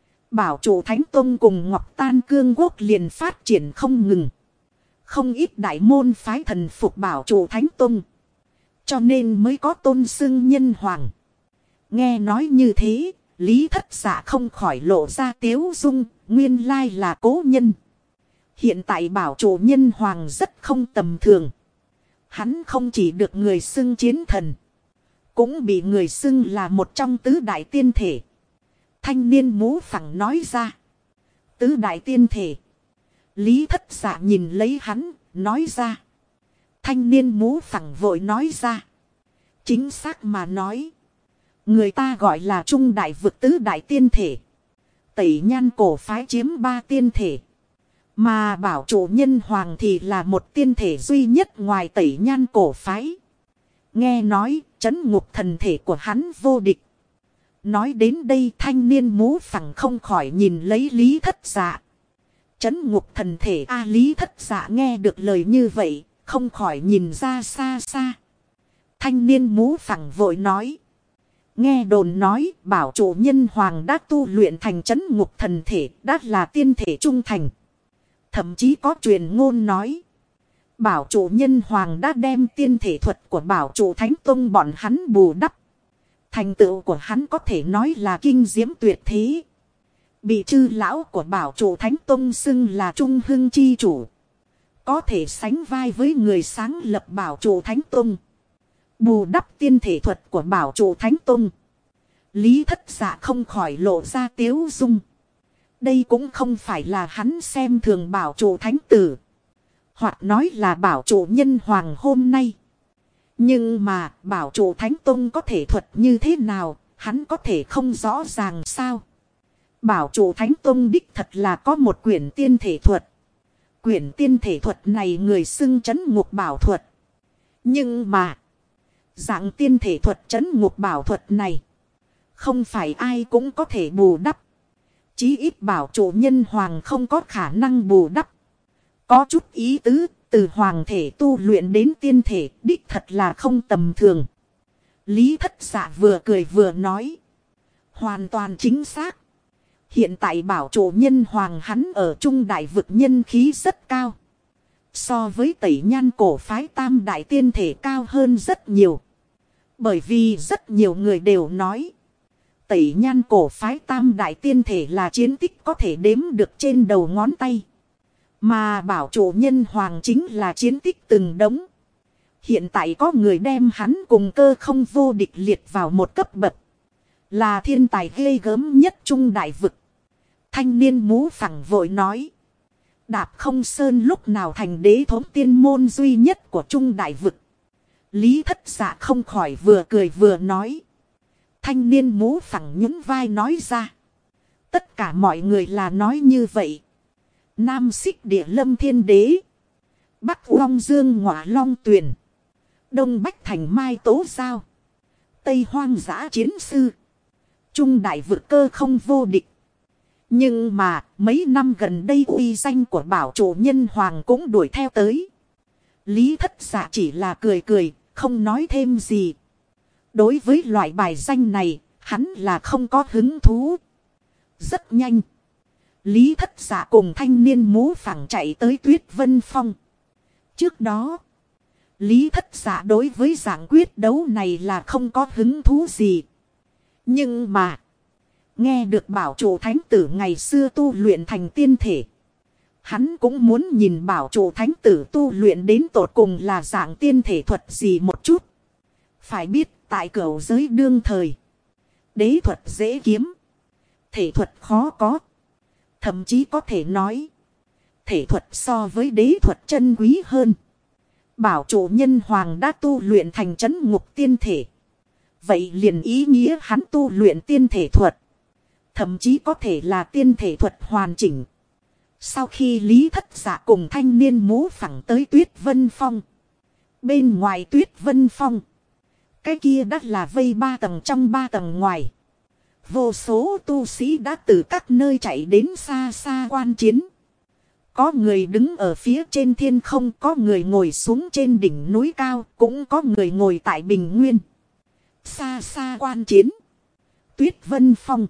Bảo chủ Thánh Tông cùng Ngọc Tan Cương Quốc liền phát triển không ngừng. Không ít đại môn phái thần phục bảo chủ Thánh Tông. Cho nên mới có tôn xưng nhân hoàng. Nghe nói như thế, Lý Thất Dạ không khỏi lộ ra tiếu dung, nguyên lai là cố nhân. Hiện tại bảo chủ nhân hoàng rất không tầm thường. Hắn không chỉ được người xưng chiến thần. Cũng bị người xưng là một trong tứ đại tiên thể. Thanh niên mũ phẳng nói ra. Tứ đại tiên thể. Lý Thất Dạ nhìn lấy hắn, nói ra. Thanh niên mũ phẳng vội nói ra. Chính xác mà nói. Người ta gọi là trung đại vực tứ đại tiên thể. Tẩy Nhan cổ phái chiếm 3 tiên thể. Mà bảo chủ nhân hoàng thì là một tiên thể duy nhất ngoài Tẩy Nhan cổ phái. Nghe nói trấn ngục thần thể của hắn vô địch. Nói đến đây thanh niên mũ phẳng không khỏi nhìn lấy Lý Thất Dạ. Trấn ngục thần thể Lý Thất Dạ nghe được lời như vậy. Không khỏi nhìn ra xa xa. Thanh niên mũ phẳng vội nói. Nghe đồn nói bảo chủ nhân hoàng đã tu luyện thành trấn ngục thần thể. Đã là tiên thể trung thành. Thậm chí có truyền ngôn nói. Bảo chủ nhân hoàng đã đem tiên thể thuật của bảo chủ Thánh Tông bọn hắn bù đắp. Thành tựu của hắn có thể nói là kinh diễm tuyệt thế. Bị chư lão của bảo chủ Thánh Tông xưng là Trung Hưng chi chủ. Có thể sánh vai với người sáng lập bảo chủ Thánh Tông. Bù đắp tiên thể thuật của bảo chủ Thánh Tông. Lý Thất Dạ không khỏi lộ ra tiếu dung. Đây cũng không phải là hắn xem thường bảo chủ Thánh Tử. Hoặc nói là bảo chủ nhân hoàng hôm nay. Nhưng mà bảo chủ Thánh Tông có thể thuật như thế nào, hắn có thể không rõ ràng sao. Bảo chủ Thánh Tông đích thật là có một quyển tiên thể thuật. Quyển tiên thể thuật này người xưng trấn ngục bảo thuật. Nhưng mà, dạng tiên thể thuật trấn ngục bảo thuật này, không phải ai cũng có thể bù đắp. Chí ít bảo chủ nhân hoàng không có khả năng bù đắp. Có chút ý tứ, từ hoàng thể tu luyện đến tiên thể, đích thật là không tầm thường. Lý Thất Dạ vừa cười vừa nói. Hoàn toàn chính xác. Hiện tại bảo chủ nhân hoàng hắn ở Trung Đại Vực nhân khí rất cao. So với Tẩy Nhan cổ phái Tam Đại Tiên Thể cao hơn rất nhiều. Bởi vì rất nhiều người đều nói. Tẩy Nhan cổ phái Tam Đại Tiên Thể là chiến tích có thể đếm được trên đầu ngón tay. Mà bảo chủ nhân hoàng chính là chiến tích từng đống. Hiện tại có người đem hắn cùng Cơ Không vô địch liệt vào một cấp bậc. Là thiên tài ghê gớm nhất Trung Đại Vực. Thanh niên mũ phẳng vội nói. Đạp Không Sơn lúc nào thành đế thống tiên môn duy nhất của Trung Đại Vực. Lý Thất Dạ không khỏi vừa cười vừa nói. Thanh niên mũ phẳng nhún vai nói ra. Tất cả mọi người là nói như vậy. Nam Xích Địa Lâm Thiên Đế. Bắc Long Dương Ngọa Long Tuyền. Đông Bách Thành Mai Tố Giao. Tây Hoang Dã Chiến Sư. Trung Đại Vực Cơ Không vô địch. Nhưng mà mấy năm gần đây uy danh của bảo chủ nhân hoàng cũng đuổi theo tới. Lý Thất Dạ chỉ là cười cười, không nói thêm gì. Đối với loại bài danh này, hắn là không có hứng thú. Rất nhanh. Lý Thất Dạ cùng thanh niên mũ phẳng chạy tới Tuyết Vân Phong. Trước đó, Lý Thất Dạ đối với dạng quyết đấu này là không có hứng thú gì. Nhưng mà, nghe được bảo chủ thánh tử ngày xưa tu luyện thành tiên thể. Hắn cũng muốn nhìn bảo chủ thánh tử tu luyện đến tột cùng là dạng tiên thể thuật gì một chút. Phải biết tại cửu giới đương thời. Đế thuật dễ kiếm. Thể thuật khó có. Thậm chí có thể nói. Thể thuật so với đế thuật chân quý hơn. Bảo chủ nhân hoàng đã tu luyện thành trấn ngục tiên thể. Vậy liền ý nghĩa hắn tu luyện tiên thể thuật. Thậm chí có thể là tiên thể thuật hoàn chỉnh. Sau khi Lý Thất Dạ cùng thanh niên mũ phẳng tới Tuyết Vân Phong. Bên ngoài Tuyết Vân Phong. Cái kia đắt là vây 3 tầng trong 3 tầng ngoài. Vô số tu sĩ đã từ các nơi chạy đến xa xa quan chiến. Có người đứng ở phía trên thiên không, có người ngồi xuống trên đỉnh núi cao, cũng có người ngồi tại bình nguyên. Xa xa quan chiến. Tuyết Vân Phong.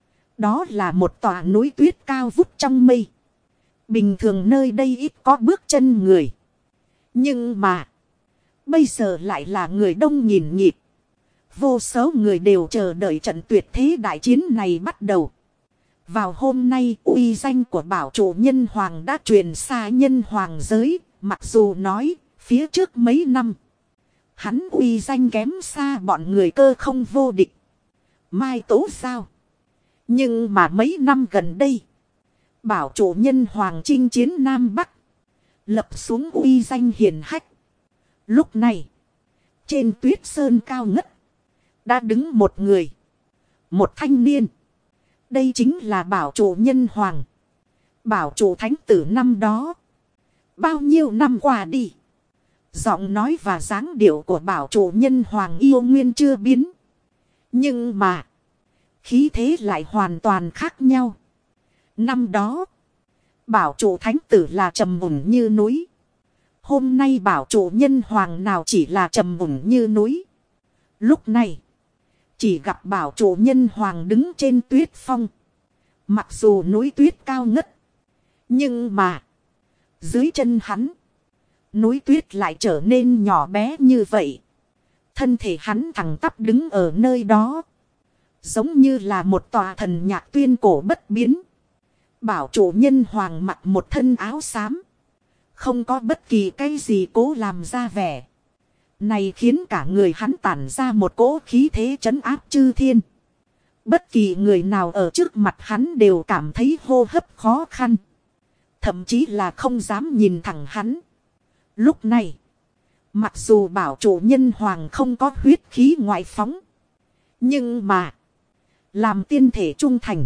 Đó là một tòa núi tuyết cao vút trong mây. Bình thường nơi đây ít có bước chân người. Nhưng mà, bây giờ lại là người đông nghìn nghịt. Vô số người đều chờ đợi trận tuyệt thế đại chiến này bắt đầu. Vào hôm nay, uy danh của bảo chủ nhân hoàng đã truyền xa nhân hoàng giới. Mặc dù nói, phía trước mấy năm, hắn uy danh kém xa bọn người Cơ Không vô địch. Mai Tố Giao. Nhưng mà mấy năm gần đây, bảo chủ nhân hoàng chinh chiến Nam Bắc, lập xuống uy danh hiển hách. Lúc này, trên tuyết sơn cao ngất, đã đứng một người, một thanh niên. Đây chính là bảo chủ nhân hoàng, bảo chủ thánh tử năm đó. Bao nhiêu năm qua đi, giọng nói và dáng điệu của bảo chủ nhân hoàng yêu nguyên chưa biến. Nhưng mà, khí thế lại hoàn toàn khác nhau. Năm đó, bảo chủ thánh tử là trầm mùng như núi. Hôm nay bảo chủ nhân hoàng nào chỉ là trầm mùng như núi. Lúc này, chỉ gặp bảo chủ nhân hoàng đứng trên tuyết phong. Mặc dù núi tuyết cao ngất, nhưng mà, dưới chân hắn, núi tuyết lại trở nên nhỏ bé như vậy. Thân thể hắn thẳng tắp đứng ở nơi đó, giống như là một tòa thần nhạc tuyên cổ bất biến. Bảo chủ nhân hoàng mặc một thân áo xám, không có bất kỳ cái gì cố làm ra vẻ. Này khiến cả người hắn tản ra một cỗ khí thế trấn áp chư thiên. Bất kỳ người nào ở trước mặt hắn đều cảm thấy hô hấp khó khăn. Thậm chí là không dám nhìn thẳng hắn. Lúc này, mặc dù bảo chủ nhân hoàng không có huyết khí ngoại phóng, nhưng mà, làm tiên thể trung thành,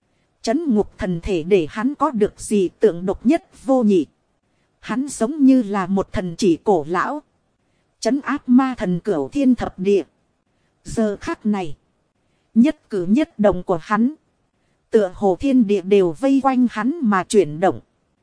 trấn ngục thần thể để hắn có được gì tượng độc nhất vô nhị. Hắn giống như là một thần chỉ cổ lão, trấn áp ma thần cửu thiên thập địa. Giờ khắc này, nhất cử nhất động của hắn, tựa hồ thiên địa đều vây quanh hắn mà chuyển động.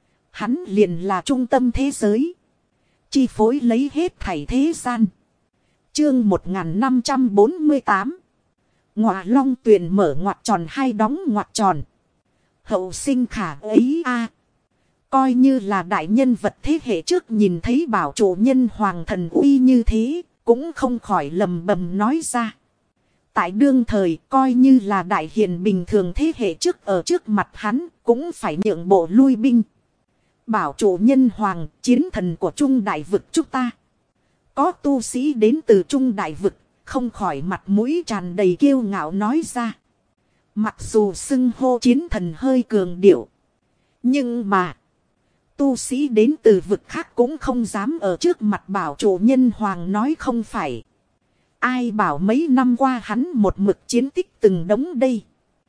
Hắn liền là trung tâm thế giới, chi phối lấy hết thảy thế gian. Chương 1548. Ngọa Long Tuyền mở ngoặc tròn hay đóng ngoặc tròn. Hậu sinh khả ấy a. Coi như là đại nhân vật thế hệ trước nhìn thấy bảo chủ nhân hoàng thần uy như thế, cũng không khỏi lầm bầm nói ra. Tại đương thời coi như là đại hiền bình thường thế hệ trước ở trước mặt hắn, cũng phải nhượng bộ lui binh. Bảo chủ nhân hoàng, chiến thần của Trung Đại Vực chúng ta. Có tu sĩ đến từ Trung Đại Vực, không khỏi mặt mũi tràn đầy kiêu ngạo nói ra. Mặc dù xưng hô chiến thần hơi cường điệu, nhưng mà tu sĩ đến từ vực khác cũng không dám ở trước mặt bảo chủ nhân hoàng nói không phải. Ai bảo mấy năm qua hắn một mực chiến tích từng đống đây.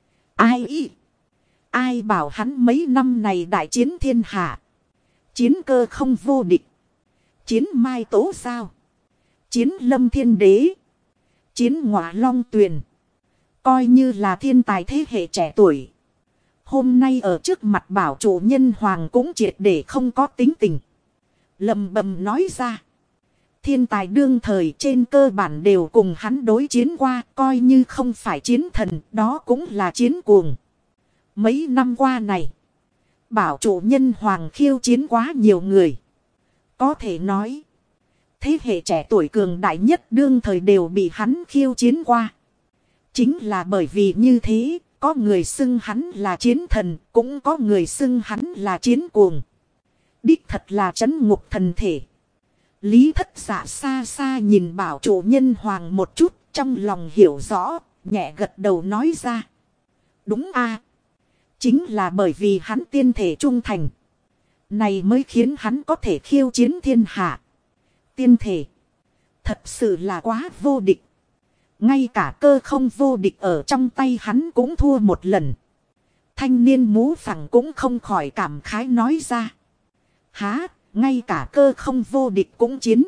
Ai bảo hắn mấy năm này đại chiến thiên hạ. Chiến cơ không vô địch. Chiến mai tố sao. Chiến lâm thiên đế. Chiến ngọa long tuyền. Coi như là thiên tài thế hệ trẻ tuổi. Hôm nay ở trước mặt bảo chủ nhân hoàng cũng triệt để không có tính tình. Lầm bầm nói ra. Thiên tài đương thời trên cơ bản đều cùng hắn đối chiến qua. Coi như không phải chiến thần, đó cũng là chiến cuồng. Mấy năm qua này, bảo chủ nhân hoàng khiêu chiến quá nhiều người. Có thể nói, thế hệ trẻ tuổi cường đại nhất đương thời đều bị hắn khiêu chiến qua. Chính là bởi vì như thế, có người xưng hắn là chiến thần, cũng có người xưng hắn là chiến cuồng. Đích thật là trấn ngục thần thể. Lý Thất Dạ xa xa nhìn bảo chủ nhân hoàng một chút, trong lòng hiểu rõ, nhẹ gật đầu nói ra. Đúng a, chính là bởi vì hắn tiên thể trung thành. Này mới khiến hắn có thể khiêu chiến thiên hạ. Tiên thể, thật sự là quá vô địch. Ngay cả cơ không vô địch ở trong tay hắn cũng thua một lần. Thanh niên mũ phẳng cũng không khỏi cảm khái nói ra. Há, ngay cả cơ không vô địch cũng chiến.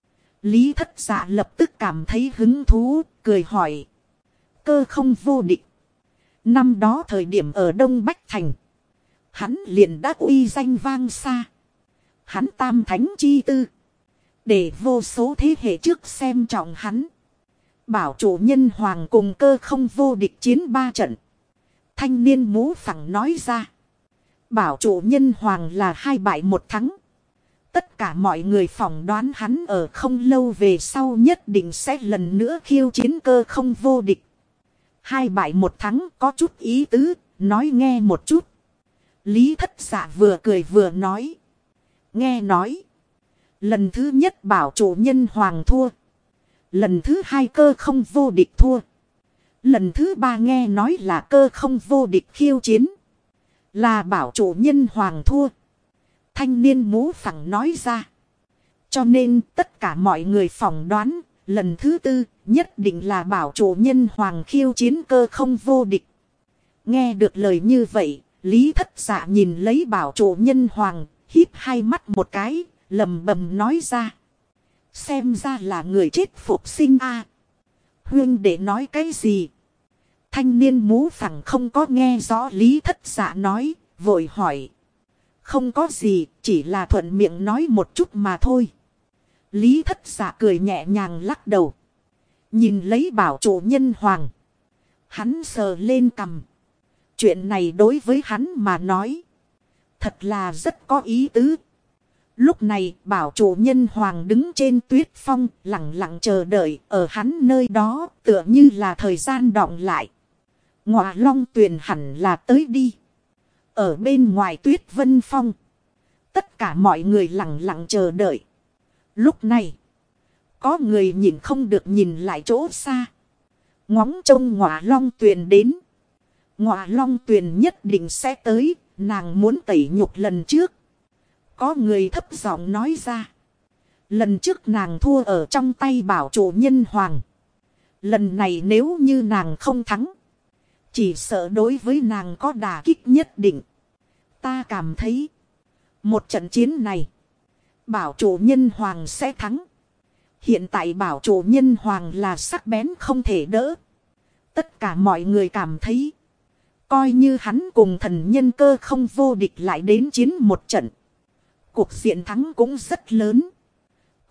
Lý Thất Dạ lập tức cảm thấy hứng thú, cười hỏi. Cơ không vô địch. Năm đó thời điểm ở Đông Bách Thành, hắn liền đã uy danh vang xa. Hắn tam thánh chi tư, để vô số thế hệ trước xem trọng hắn. Bảo chủ nhân hoàng cùng cơ không vô địch chiến 3 trận. Thanh niên mũ phẳng nói ra. Bảo chủ nhân hoàng là 2 bại 1 thắng. Tất cả mọi người phỏng đoán hắn ở không lâu về sau nhất định sẽ lần nữa khiêu chiến cơ không vô địch. 2 bại 1 thắng có chút ý tứ, nói nghe một chút. Lý Thất Dạ vừa cười vừa nói. Nghe nói, lần thứ nhất bảo chủ nhân hoàng thua. Lần thứ 2 cơ không vô địch thua. Lần thứ 3 nghe nói là cơ không vô địch khiêu chiến. Là bảo chủ nhân hoàng thua. Thanh niên mũ phẳng nói ra. Cho nên tất cả mọi người phỏng đoán, lần thứ 4 nhất định là bảo chủ nhân hoàng khiêu chiến cơ không vô địch. Nghe được lời như vậy, Lý Thất Dạ nhìn lấy bảo chủ nhân hoàng, híp 2 mắt một cái, lầm bầm nói ra. Xem ra là người chết phục sinh a. Huyên để nói cái gì? Thanh niên mũ phẳng không có nghe rõ Lý Thất Dạ nói, vội hỏi. Không có gì, chỉ là thuận miệng nói một chút mà thôi. Lý Thất Dạ cười nhẹ nhàng lắc đầu. Nhìn lấy bảo chủ nhân hoàng. Hắn sờ lên cằm. Chuyện này đối với hắn mà nói, thật là rất có ý tứ. Lúc này bảo chủ nhân hoàng đứng trên tuyết phong, lặng lặng chờ đợi ở hắn nơi đó, tựa như là thời gian đọng lại. Ngọa Long Tuyền hẳn là tới đi. Ở bên ngoài tuyết vân phong, tất cả mọi người lặng lặng chờ đợi. Lúc này, có người nhìn không được nhìn lại chỗ xa, ngóng trông Ngọa Long Tuyền đến. Ngọa Long Tuyền nhất định sẽ tới, nàng muốn tẩy nhục lần trước. Có người thấp giọng nói ra. Lần trước nàng thua ở trong tay bảo chủ nhân hoàng. Lần này nếu như nàng không thắng, chỉ sợ đối với nàng có đả kích nhất định. Ta cảm thấy, một trận chiến này, bảo chủ nhân hoàng sẽ thắng. Hiện tại bảo chủ nhân hoàng là sắc bén không thể đỡ. Tất cả mọi người cảm thấy, coi như hắn cùng thần nhân cơ không vô địch lại đến chiến một trận, cuộc diện thắng cũng rất lớn.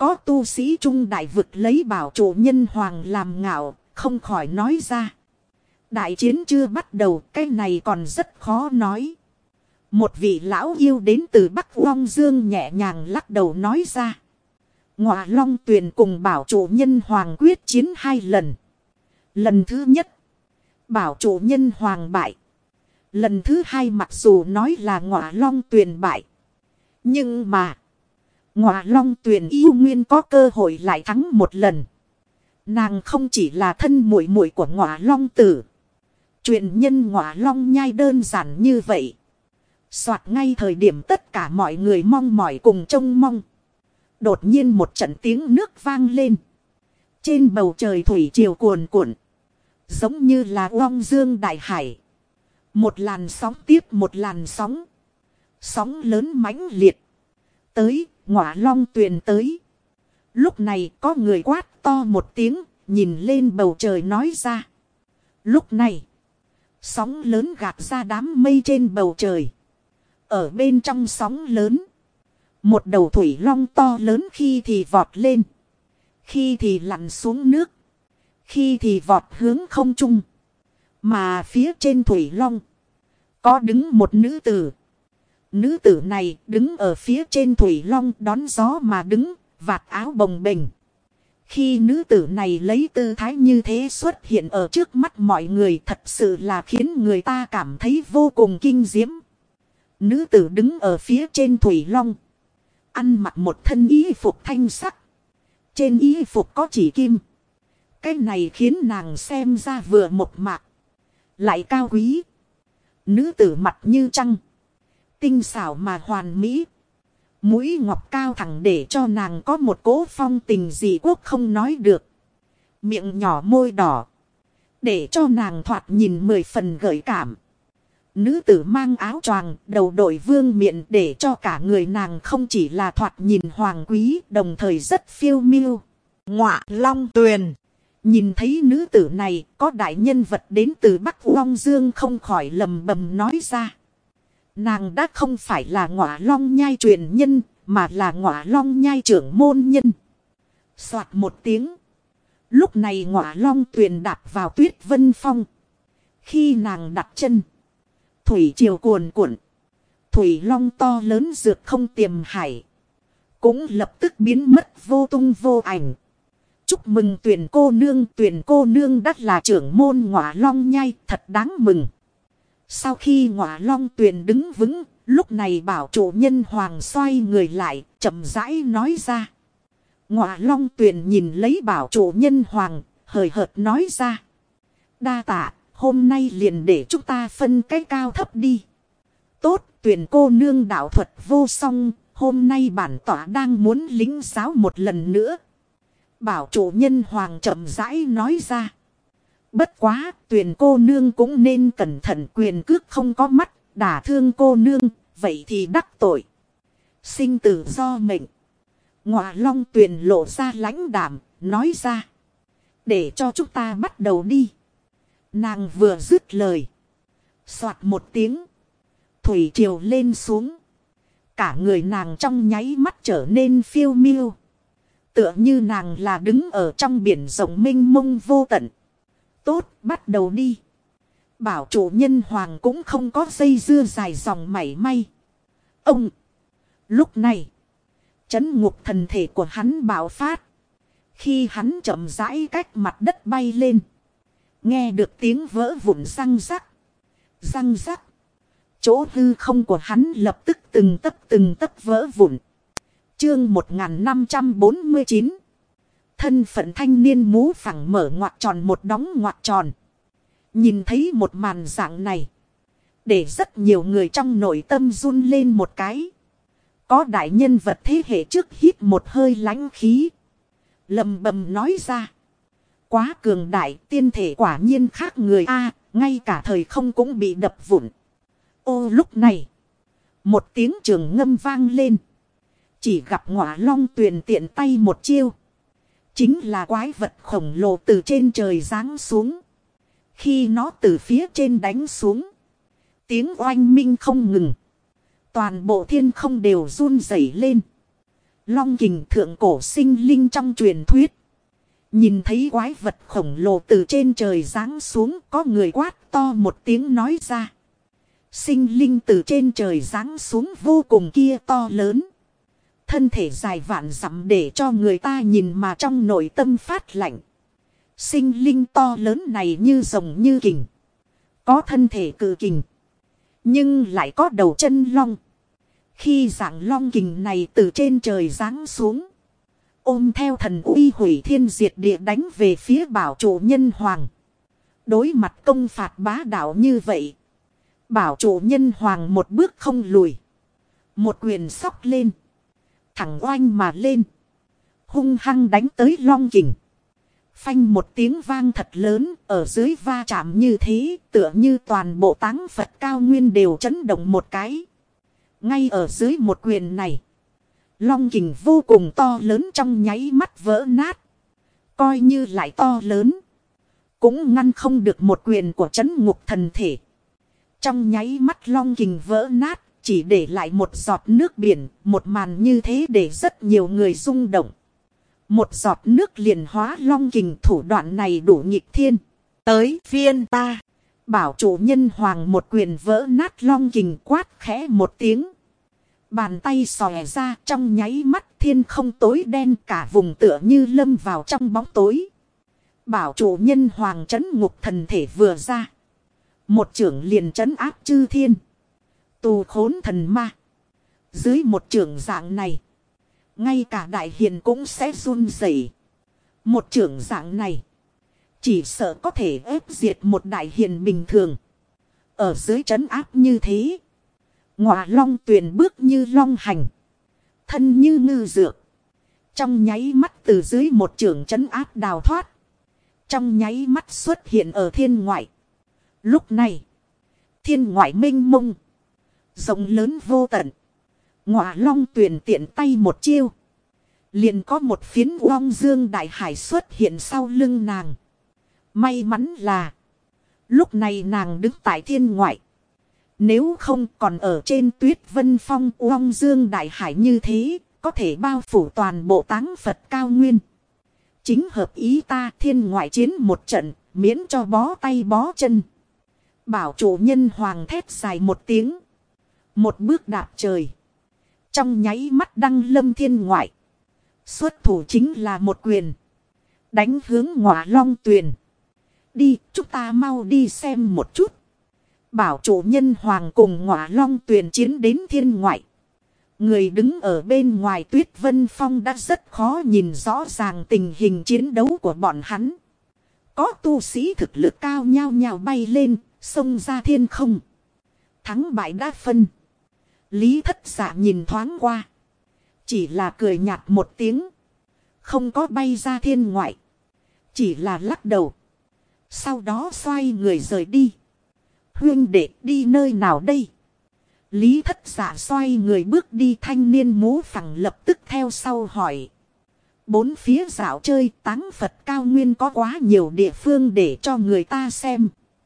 Có tu sĩ trung đại vực lấy bảo chủ nhân hoàng làm ngạo, không khỏi nói ra. Đại chiến chưa bắt đầu, cái này còn rất khó nói. Một vị lão yêu đến từ Bắc Long Dương nhẹ nhàng lắc đầu nói ra. Ngọa Long Tuyền cùng bảo chủ nhân hoàng quyết chiến 2 lần. Lần thứ nhất, bảo chủ nhân hoàng bại. Lần thứ 2 mặc dù nói là Ngọa Long Tuyền bại, nhưng mà Ngọa Long Tuyền yêu nguyên có cơ hội lại thắng 1 lần. Nàng không chỉ là thân muội muội của Ngọa Long Tử. Chuyện nhân Ngọa Long Nhai đơn giản như vậy. Soạt ngay thời điểm tất cả mọi người mong mỏi cùng trông mong. Đột nhiên một trận tiếng nước vang lên. Trên bầu trời thủy triều cuồn cuộn. Giống như là oong dương đại hải. Một làn sóng tiếp một làn sóng. Sóng lớn mãnh liệt. Tới, Ngọa Long Tuyền tới. Lúc này có người quát to một tiếng, nhìn lên bầu trời nói ra. Lúc này, sóng lớn gạt ra đám mây trên bầu trời. Ở bên trong sóng lớn, một đầu thủy long to lớn khi thì vọt lên, khi thì lặn xuống nước, khi thì vọt hướng không trung. Mà phía trên thủy long, có đứng một nữ tử. Nữ tử này đứng ở phía trên thủy long đón gió mà đứng, vạt áo bồng bềnh. Khi nữ tử này lấy tư thái như thế xuất hiện ở trước mắt mọi người, thật sự là khiến người ta cảm thấy vô cùng kinh diễm. Nữ tử đứng ở phía trên thủy long, ăn mặc một thân y phục thanh sắc. Trên y phục có chỉ kim. Cái này khiến nàng xem ra vừa một mạc, lại cao quý. Nữ tử mặt như trăng, tinh xảo mà hoàn mỹ. Mũi ngọc cao thẳng để cho nàng có một cỗ phong tình dị quốc không nói được. Miệng nhỏ môi đỏ, để cho nàng thoạt nhìn 10 phần gợi cảm. Nữ tử mang áo choàng, đầu đội vương miện để cho cả người nàng không chỉ là thoạt nhìn hoàng quý, đồng thời rất phiêu miêu. Ngọa Long Tuyền. Nhìn thấy nữ tử này, có đại nhân vật đến từ Bắc Long Dương không khỏi lầm bầm nói ra. Nàng đã không phải là Ngọa Long Nhai truyền nhân, mà là Ngọa Long Nhai trưởng môn nhân. Soạt một tiếng. Lúc này Ngọa Long Tuyền đạp vào Tuyết Vân Phong. Khi nàng đặt chân, thủy triều cuồn cuộn. Thủy long to lớn dược không tiềm hải, cũng lập tức biến mất vô tung vô ảnh. Chúc mừng Tuyền cô nương đắt là trưởng môn Ngọa Long Nhai, thật đáng mừng. Sau khi Ngọa Long Tuyền đứng vững, lúc này bảo chủ nhân hoàng xoay người lại, chậm rãi nói ra. Ngọa Long Tuyền nhìn lấy bảo chủ nhân hoàng, hời hợt nói ra. Đa tạ, hôm nay liền để chúng ta phân cái cao thấp đi. Tốt, Tuyền cô nương đạo thuật vô song, hôm nay bản tỏa đang muốn lĩnh giáo một lần nữa. Bảo chủ nhân hoàng chậm rãi nói ra. Bất quá, Tuyền cô nương cũng nên cẩn thận, quyền cước không có mắt, đả thương cô nương, vậy thì đắc tội. Sinh tử do mệnh. Ngọa Long Tuyền lộ ra lãnh đạm, nói ra. Để cho chúng ta bắt đầu đi. Nàng vừa dứt lời, soạt một tiếng, thủy triều lên xuống. Cả người nàng trong nháy mắt trở nên phiêu miêu. Tựa như nàng là đứng ở trong biển rộng mênh mông vô tận. Tốt, bắt đầu đi. Bảo chủ nhân hoàng cũng không có dây dưa dài dòng mảy may. Ông! Lúc này, trấn ngục thần thể của hắn bạo phát. Khi hắn chậm rãi cách mặt đất bay lên, nghe được tiếng vỡ vụn răng rắc. Răng rắc. Chỗ hư không của hắn lập tức từng tấc vỡ vụn. Chương 1549. Thân phận thanh niên mũ phẳng mở ngoặc tròn một đóng ngoặc tròn. Nhìn thấy một màn dạng này, để rất nhiều người trong nội tâm run lên một cái. Có đại nhân vật thế hệ trước hít một hơi lãnh khí, lầm bầm nói ra. Quá cường đại, tiên thể quả nhiên khác người a, ngay cả thời không cũng bị đập vụn. Ô lúc này, một tiếng trường ngâm vang lên. Chỉ gặp Ngọa Long Tuyền tiện tay một chiêu, chính là quái vật khổng lồ từ trên trời giáng xuống. Khi nó từ phía trên đánh xuống, tiếng oanh minh không ngừng. Toàn bộ thiên không đều run rẩy lên. Long kình thượng cổ sinh linh trong truyền thuyết. Nhìn thấy quái vật khổng lồ từ trên trời giáng xuống, có người quát to một tiếng nói ra. Sinh linh từ trên trời giáng xuống vô cùng kia to lớn. Thân thể dài vạn dặm để cho người ta nhìn mà trong nội tâm phát lạnh. Sinh linh to lớn này như rồng như kình. Có thân thể cự kình. Nhưng lại có đầu chân long. Khi dạng long kình này từ trên trời giáng xuống. Ôm theo thần uy hủy thiên diệt địa đánh về phía bảo chủ nhân hoàng. Đối mặt công phạt bá đạo như vậy. Bảo chủ nhân hoàng một bước không lùi. Một quyền xốc lên. Thẳng oanh mà lên. Hung hăng đánh tới long kình. Phanh một tiếng vang thật lớn. Ở dưới va chạm như thế. Tựa như toàn bộ táng Phật cao nguyên đều chấn động một cái. Ngay ở dưới một quyền này. Long kình vô cùng to lớn trong nháy mắt vỡ nát. Coi như lại to lớn. Cũng ngăn không được một quyền của trấn ngục thần thể. Trong nháy mắt long kình vỡ nát. Chỉ để lại một giọt nước biển. Một màn như thế để rất nhiều người rung động. Một giọt nước liền hóa long kình, thủ đoạn này đủ nghịch thiên. Tới phiên ta. Bảo chủ nhân hoàng một quyền vỡ nát long kình, quát khẽ một tiếng. Bàn tay xòe ra, trong nháy mắt thiên không tối đen, cả vùng tựa như lâm vào trong bóng tối. Bảo chủ nhân hoàng trấn ngục thần thể vừa ra. Một chưởng liền trấn áp chư thiên. Tù khốn thần ma. Dưới một chưởng dạng này. Ngay cả đại hiền cũng sẽ run rẩy. Một chưởng dạng này. Chỉ sợ có thể ép diệt một đại hiền bình thường. Ở dưới trấn áp như thế. Ngọa long tuyền bước như long hành. Thân như ngư dược. Trong nháy mắt từ dưới một chưởng trấn áp đào thoát. Trong nháy mắt xuất hiện ở thiên ngoại. Lúc này. Thiên ngoại mênh mông. Rộng lớn vô tận. Ngọa long tuyền tiện tay một chiêu. Liền có một phiến long dương đại hải xuất hiện sau lưng nàng. May mắn là. Lúc này nàng đứng tại thiên ngoại. Nếu không còn ở trên tuyết vân phong long dương đại hải như thế. Có thể bao phủ toàn bộ táng Phật cao nguyên. Chính hợp ý ta, thiên ngoại chiến một trận. Miễn cho bó tay bó chân. Bảo chủ nhân hoàng thét dài một tiếng. Một bước đạp trời. Trong nháy mắt đăng lâm thiên ngoại. Xuất thủ chính là một quyền. Đánh hướng Ngọa long tuyền. Đi, chúng ta mau đi xem một chút. Bảo chủ nhân hoàng cùng Ngọa long tuyền chiến đến thiên ngoại. Người đứng ở bên ngoài tuyết vân phong đã rất khó nhìn rõ ràng tình hình chiến đấu của bọn hắn. Có tu sĩ thực lực cao nhao nhao bay lên, xông ra thiên không. Thắng bại đã phân. Lý Thất Dạ nhìn thoáng qua. Chỉ là cười nhạt một tiếng. Không có bay ra thiên ngoại. Chỉ là lắc đầu. Sau đó xoay người rời đi. Huynh đệ đi nơi nào đây? Lý Thất Dạ xoay người bước đi, thanh niên mũ phẳng lập tức theo sau hỏi. Bốn phía dạo chơi táng Phật cao nguyên có quá nhiều địa phương để cho người ta xem.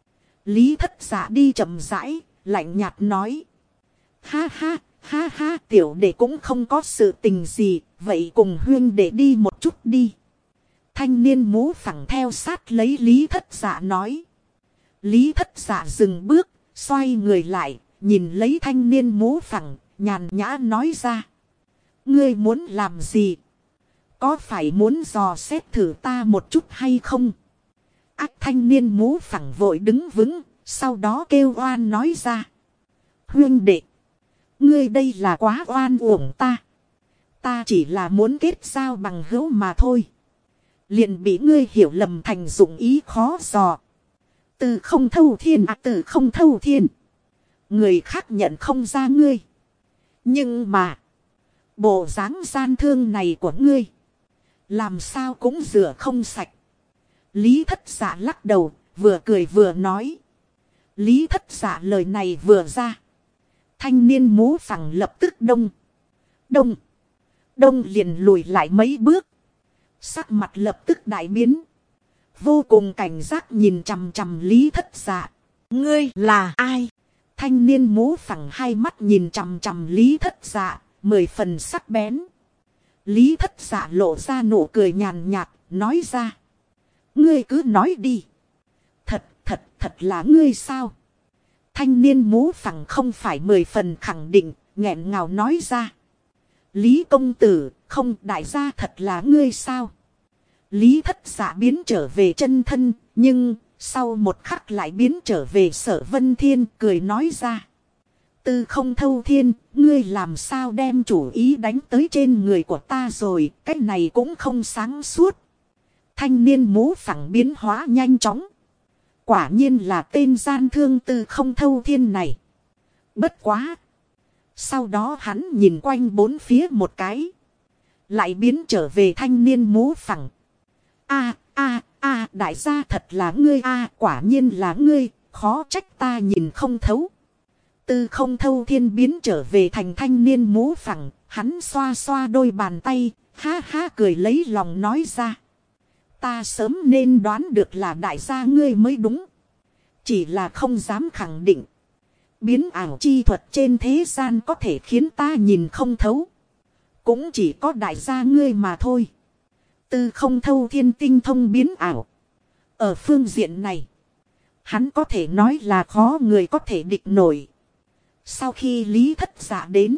Lý Thất Dạ đi chậm rãi, lạnh nhạt nói. Ha ha, ha ha, tiểu đệ cũng không có sự tình gì, vậy cùng huynh đệ đi một chút đi. Thanh niên mũ phẳng theo sát lấy Lý Thất Dạ nói. Lý Thất Dạ dừng bước, xoay người lại, nhìn lấy thanh niên mũ phẳng, nhàn nhã nói ra. Ngươi muốn làm gì? Có phải muốn dò xét thử ta một chút hay không? Ác thanh niên mũ phẳng vội đứng vững, sau đó kêu oan nói ra. Huynh đệ, ngươi đây là quá oan uổng ta. Ta chỉ là muốn kết giao bằng hữu mà thôi. Liền bị ngươi hiểu lầm thành dụng ý khó dò. Từ không thâu thiên từ không thâu thiên. Người khác nhận không ra ngươi. Nhưng mà. Bộ dáng gian thương này của ngươi. Làm sao cũng rửa không sạch. Lý Thất Dạ lắc đầu. Vừa cười vừa nói. Lý Thất Dạ lời này vừa ra. Thanh niên mũ phẳng lập tức đông. Đông liền lùi lại mấy bước. Sắc mặt lập tức đại biến. Vô cùng cảnh giác nhìn chằm chằm Lý Thất Dạ. Ngươi là ai? Thanh niên mũ phẳng hai mắt nhìn chằm chằm Lý Thất Dạ, 10 phần sắc bén. Lý Thất Dạ lộ ra nụ cười nhàn nhạt, nói ra. Ngươi cứ nói đi. Thật là ngươi sao? Thanh niên mũ phẳng không phải 10 phần khẳng định, nghẹn ngào nói ra. Lý công tử, không, đại gia thật là ngươi sao? Lý Thất Dạ biến trở về chân thân, nhưng sau một khắc lại biến trở về Sở Vân Thiên, cười nói ra. Tư Không Thâu Thiên, ngươi làm sao đem chủ ý đánh tới trên người của ta rồi, cái này cũng không sáng suốt. Thanh niên mũ phẳng biến hóa nhanh chóng. Quả nhiên là tên gian thương Tư Không Thâu Thiên này. Bất quá. Sau đó hắn nhìn quanh bốn phía một cái. Lại biến trở về thanh niên mũ phẳng. Đại gia thật là ngươi quả nhiên là ngươi, khó trách ta nhìn không thấu. Tư Không Thâu Thiên biến trở về thành thanh niên mũ phẳng, hắn xoa xoa đôi bàn tay, ha ha cười lấy lòng nói ra. Ta sớm nên đoán được là đại gia ngươi mới đúng. Chỉ là không dám khẳng định. Biến ảo chi thuật trên thế gian có thể khiến ta nhìn không thấu. Cũng chỉ có đại gia ngươi mà thôi. Tư Không Thâu Thiên tinh thông biến ảo. Ở phương diện này, hắn có thể nói là khó người có thể địch nổi. Sau khi Lý Thất Dạ đến,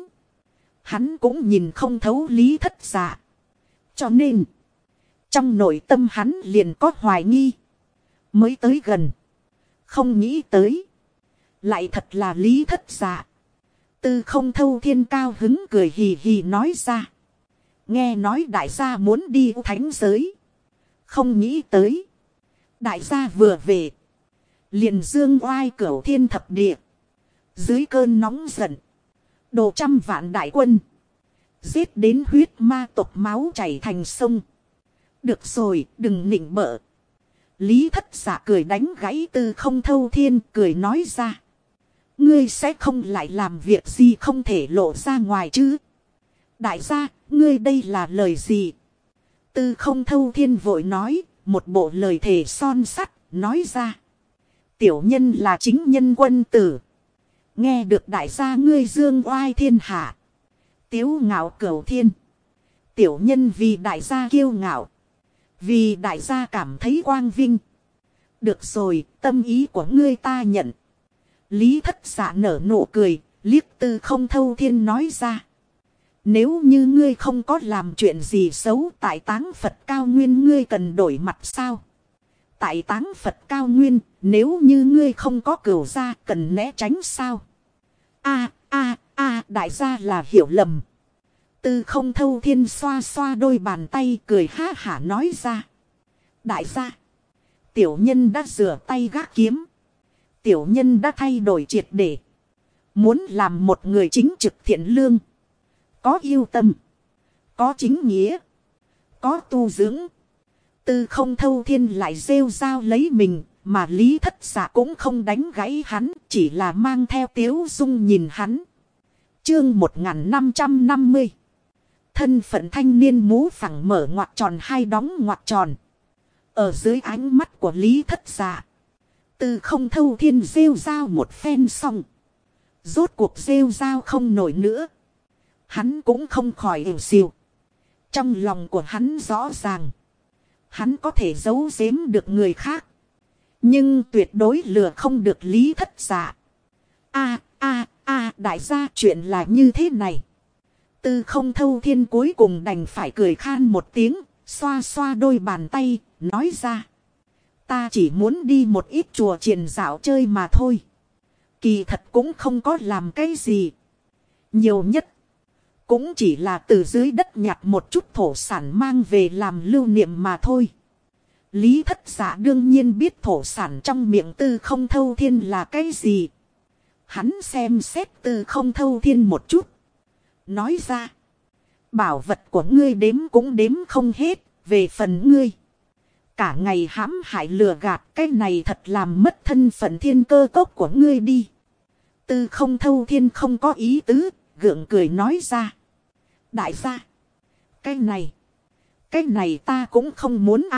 hắn cũng nhìn không thấu Lý Thất Dạ. Cho nên, trong nội tâm hắn liền có hoài nghi. Mới tới gần, không nghĩ tới. Lại thật là Lý Thất Dạ. Tư Không Thâu Thiên cao hứng cười hì hì nói ra. Nghe nói đại gia muốn đi thánh giới. Không nghĩ tới. Đại gia vừa về. Liền dương oai cửu thiên thập địa. Dưới cơn nóng giận. Đồ trăm vạn đại quân. Giết đến huyết ma tộc máu chảy thành sông. Được rồi, đừng nịnh bợ. Lý Thất Dạ cười đánh gãy Tư Không Thâu Thiên, cười nói ra. Ngươi sẽ không lại làm việc gì không thể lộ ra ngoài chứ? Đại gia, ngươi đây là lời gì? Tư Không Thâu Thiên vội nói, một bộ lời thề son sắt, nói ra. Tiểu nhân là chính nhân quân tử. Nghe được đại gia ngươi dương oai thiên hạ. Tiếu ngạo cửu thiên. Tiểu nhân vì đại gia kiêu ngạo. Vì đại gia cảm thấy quang vinh. Được rồi, tâm ý của ngươi ta nhận. Lý Thất Dạ nở nụ cười, liếc Tư Không Thâu Thiên nói ra. Nếu như ngươi không có làm chuyện gì xấu tại Táng Phật Cao Nguyên, ngươi cần đổi mặt sao? Tại Táng Phật Cao Nguyên, nếu như ngươi không có cửu gia, cần né tránh sao? Đại gia là hiểu lầm. Tư Không Thâu Thiên xoa xoa đôi bàn tay, cười ha hả nói ra. Đại gia, tiểu nhân đã rửa tay gác kiếm. Tiểu nhân đã thay đổi triệt để. Muốn làm một người chính trực thiện lương. Có yêu tâm. Có chính nghĩa. Có tu dưỡng. Tư Không Thâu Thiên lại rêu rao lấy mình. Mà Lý Thất Dạ cũng không đánh gãy hắn. Chỉ là mang theo tiếu dung nhìn hắn. Chương 1550. Thân phận thanh niên mũ phẳng mở ngoặc tròn hay đóng ngoặc tròn. Ở dưới ánh mắt của Lý Thất Dạ. Tư Không Thâu Thiên rêu rao một phen xong. Rốt cuộc rêu rao không nổi nữa. Hắn cũng không khỏi ỉu xìu. Trong lòng của hắn rõ ràng. Hắn có thể giấu giếm được người khác. Nhưng tuyệt đối lừa không được Lý Thất Dạ. Đại gia chuyện là như thế này. Tư Không Thâu Thiên cuối cùng đành phải cười khan một tiếng. Xoa xoa đôi bàn tay, nói ra. Ta chỉ muốn đi một ít chùa chiền dạo chơi mà thôi. Kỳ thật cũng không có làm cái gì. Nhiều nhất. Cũng chỉ là từ dưới đất nhặt một chút thổ sản mang về làm lưu niệm mà thôi. Lý Thất Dạ đương nhiên biết thổ sản trong miệng Tư Không Thâu Thiên là cái gì. Hắn xem xét Tư Không Thâu Thiên một chút. Nói ra. Bảo vật của ngươi đếm cũng đếm không hết. Về phần ngươi. Cả ngày hãm hại lừa gạt. Cái này thật làm mất thân phận thiên cơ cốc của ngươi đi. Tư Không Thâu Thiên không có ý tứ. Gượng cười nói ra. Đại gia. Cái này ta cũng không muốn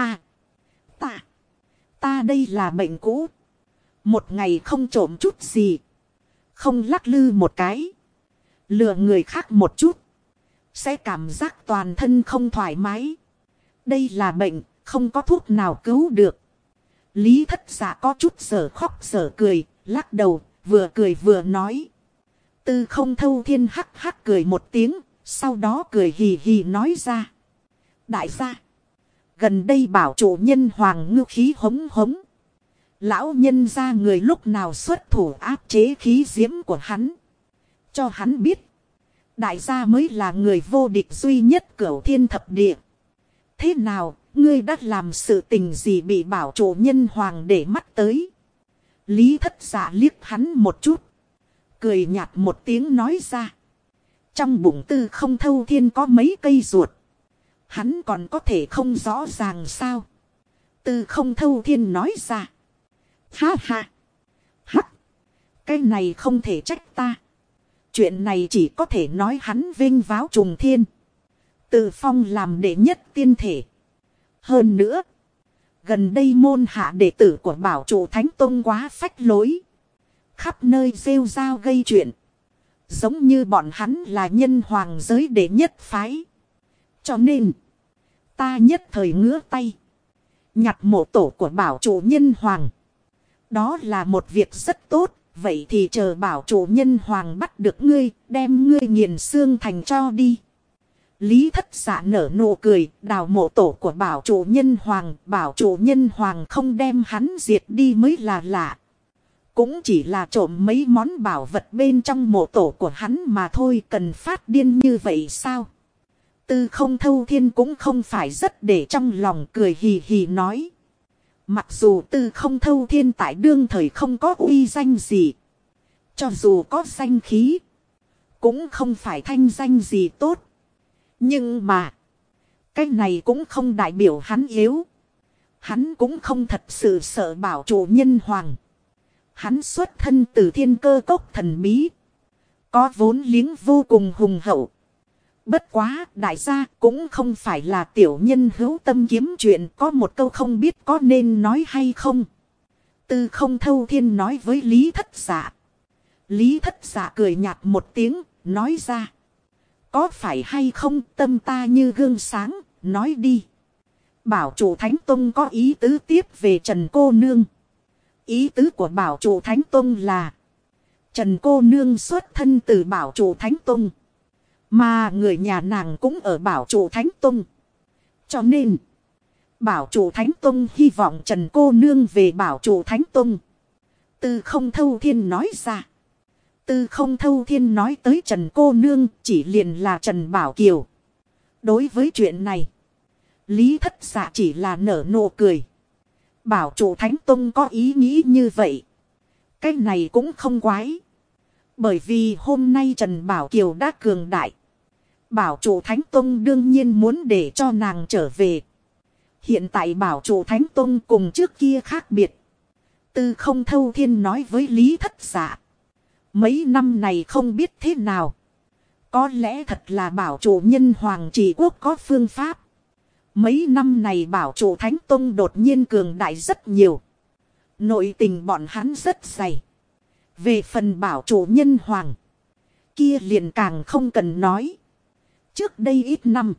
Ta đây là bệnh cũ. Một ngày không trộm chút gì. Không lắc lư một cái. Lừa người khác một chút. sẽ cảm giác toàn thân không thoải mái. Đây là bệnh, không có thuốc nào cứu được. Lý Thất Dạ có chút sở khóc sở cười, lắc đầu, vừa cười vừa nói. Tư Không Thâu Thiên hắc hắc cười một tiếng, sau đó cười hì hì nói ra. Đại gia, gần đây bảo chủ nhân hoàng ngư khí hống hống. Lão nhân ra người lúc nào xuất thủ áp chế khí diễm của hắn. Cho hắn biết, đại gia mới là người vô địch duy nhất cửu thiên thập địa. Thế nào, ngươi đã làm sự tình gì bị bảo chủ nhân hoàng để mắt tới? Lý Thất Dạ liếc hắn một chút, cười nhạt một tiếng nói ra. Trong bụng Tư Không Thâu Thiên có mấy cây ruột, hắn còn có thể không rõ ràng sao? Tư Không Thâu Thiên nói ra. Ha ha. Hắc. Cái này không thể trách ta. Chuyện này chỉ có thể nói hắn vinh váo trùng thiên. Tự phong làm đệ nhất tiên thể. Hơn nữa, gần đây môn hạ đệ tử của bảo chủ Thánh Tông quá phách lối. Khắp nơi rêu rao gây chuyện. Giống như bọn hắn là nhân hoàng giới đệ nhất phái. Cho nên, ta nhất thời ngứa tay. Nhặt mộ tổ của bảo chủ nhân hoàng. Đó là một việc rất tốt. Vậy thì chờ bảo chủ nhân hoàng bắt được ngươi, đem ngươi nghiền xương thành cho đi. Lý Thất Dạ nở nụ cười, đào mộ tổ của bảo chủ nhân hoàng. Bảo chủ nhân hoàng không đem hắn diệt đi mới là lạ. Cũng chỉ là trộm mấy món bảo vật bên trong mộ tổ của hắn mà thôi, cần phát điên như vậy sao? Tư Không Thâu Thiên cũng không phải rất để trong lòng, cười hì hì nói. Mặc dù Tư Không Thâu Thiên tại đương thời không có uy danh gì. Cho dù có danh khí, cũng không phải thanh danh gì tốt. Nhưng mà, cái này cũng không đại biểu hắn yếu. Hắn cũng không thật sự sợ bảo chủ nhân hoàng. Hắn xuất thân từ thiên cơ cốc thần bí. Có vốn liếng vô cùng hùng hậu. Bất quá, đại gia cũng không phải là tiểu nhân hữu tâm kiếm chuyện, có một câu không biết có nên nói hay không. Tư Không Thâu Thiên nói với Lý Thất Dạ. Lý Thất Dạ cười nhạt một tiếng, nói ra. Có phải hay không, tâm ta như gương sáng, nói đi. Bảo chủ Thánh Tông có ý tứ tiếp về Trần cô nương. Ý tứ của bảo chủ Thánh Tông là Trần cô nương xuất thân từ bảo chủ Thánh Tông. Mà người nhà nàng cũng ở bảo chủ Thánh Tông. Cho nên, bảo chủ Thánh Tông hy vọng Trần cô nương về bảo chủ Thánh Tông. Tư Không Thâu Thiên nói ra. Tư Không Thâu Thiên nói tới Trần cô nương chỉ liền là Trần Bảo Kiều. Đối với chuyện này, Lý Thất Dạ chỉ là nở nụ cười. Bảo chủ Thánh Tông có ý nghĩ như vậy, cái này cũng không quái. Bởi vì hôm nay Trần Bảo Kiều đã cường đại. Bảo chủ Thánh Tông đương nhiên muốn để cho nàng trở về. Hiện tại bảo chủ Thánh Tông cùng trước kia khác biệt. Tư Không Thâu Thiên nói với Lý Thất Dạ. Mấy năm này không biết thế nào. Có lẽ thật là bảo chủ nhân hoàng trị quốc có phương pháp. Mấy năm này bảo chủ Thánh Tông đột nhiên cường đại rất nhiều. Nội tình bọn hắn rất dày. Về phần bảo chủ nhân hoàng, kia liền càng không cần nói. Trước đây ít năm,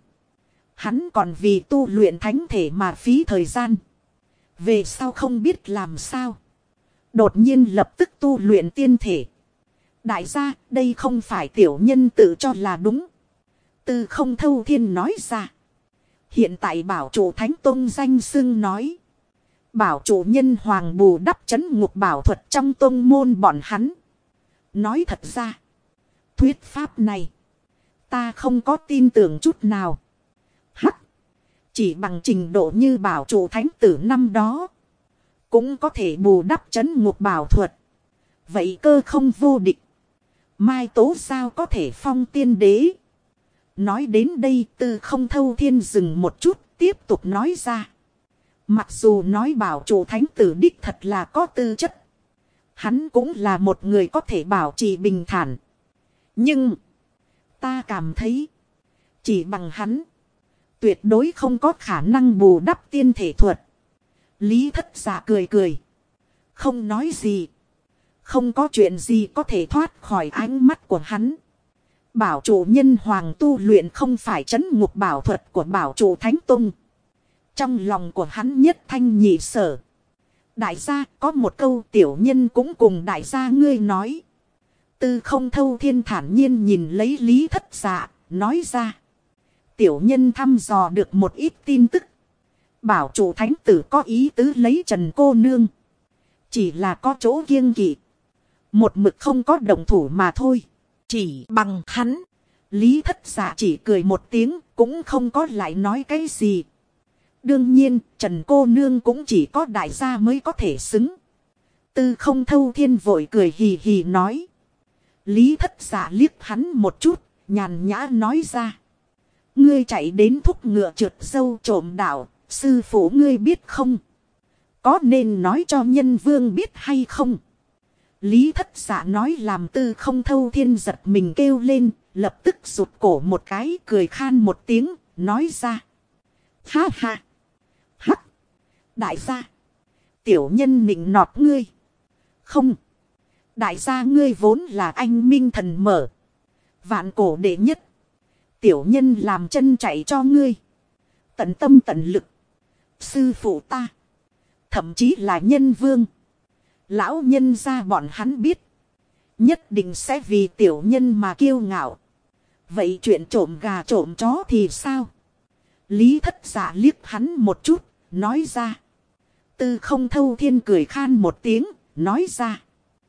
hắn còn vì tu luyện thánh thể mà phí thời gian. Về sau không biết làm sao, đột nhiên lập tức tu luyện tiên thể. Đại gia, đây không phải tiểu nhân tự cho là đúng. Tư Không Thâu Thiên nói ra. Hiện tại bảo chủ Thánh Tông danh xưng nói. Bảo chủ nhân hoàng bù đắp trấn ngục bảo thuật trong tông môn bọn hắn. Nói thật ra, thuyết pháp này, ta không có tin tưởng chút nào. Hắc, chỉ bằng trình độ như bảo chủ thánh tử năm đó, cũng có thể bù đắp trấn ngục bảo thuật. Vậy cơ không vô địch. Mai Tố sao có thể phong tiên đế. Nói đến đây Tư Không Thâu Thiên dừng một chút, tiếp tục nói ra. Mặc dù nói bảo chủ thánh tử đích thật là có tư chất. Hắn cũng là một người có thể bảo trì bình thản. Nhưng, ta cảm thấy, chỉ bằng hắn, tuyệt đối không có khả năng bù đắp tiên thể thuật. Lý Thất Dạ cười cười. Không nói gì. Không có chuyện gì có thể thoát khỏi ánh mắt của hắn. Bảo chủ nhân hoàng tu luyện không phải trấn ngục bảo thuật của bảo chủ Thánh Tông. Trong lòng của hắn nhất thanh nhị sở. Đại gia có một câu tiểu nhân cũng cùng đại gia ngươi nói. Tư Không Thâu Thiên thản nhiên nhìn lấy Lý Thất Dạ, nói ra. Tiểu nhân thăm dò được một ít tin tức. Bảo chủ thánh tử có ý tứ lấy Trần cô nương. Chỉ là có chỗ kiêng kỵ. Một mực không có động thủ mà thôi. Chỉ bằng hắn. Lý Thất Dạ chỉ cười một tiếng, cũng không có lại nói cái gì. Đương nhiên, Trần cô nương cũng chỉ có đại gia mới có thể xứng. Tư Không Thâu Thiên vội cười hì hì nói. Lý Thất Dạ liếc hắn một chút, nhàn nhã nói ra. Ngươi chạy đến thúc ngựa trượt dâu trộm đạo, sư phụ ngươi biết không? Có nên nói cho nhân vương biết hay không? Lý Thất Dạ nói làm Tư Không Thâu Thiên giật mình kêu lên, lập tức rụt cổ một cái, cười khan một tiếng, nói ra. Ha ha! Hắc! Đại gia! Tiểu nhân nịnh nọt ngươi! Không! Đại gia ngươi vốn là anh minh thần mở. Vạn cổ đệ nhất! Tiểu nhân làm chân chạy cho ngươi! Tận tâm tận lực! Sư phụ ta! Thậm chí là nhân vương! Lão nhân gia bọn hắn biết. Nhất định sẽ vì tiểu nhân mà kiêu ngạo. Vậy chuyện trộm gà trộm chó thì sao? Lý Thất Dạ liếc hắn một chút, nói ra. Tư Không Thâu Thiên cười khan một tiếng, nói ra.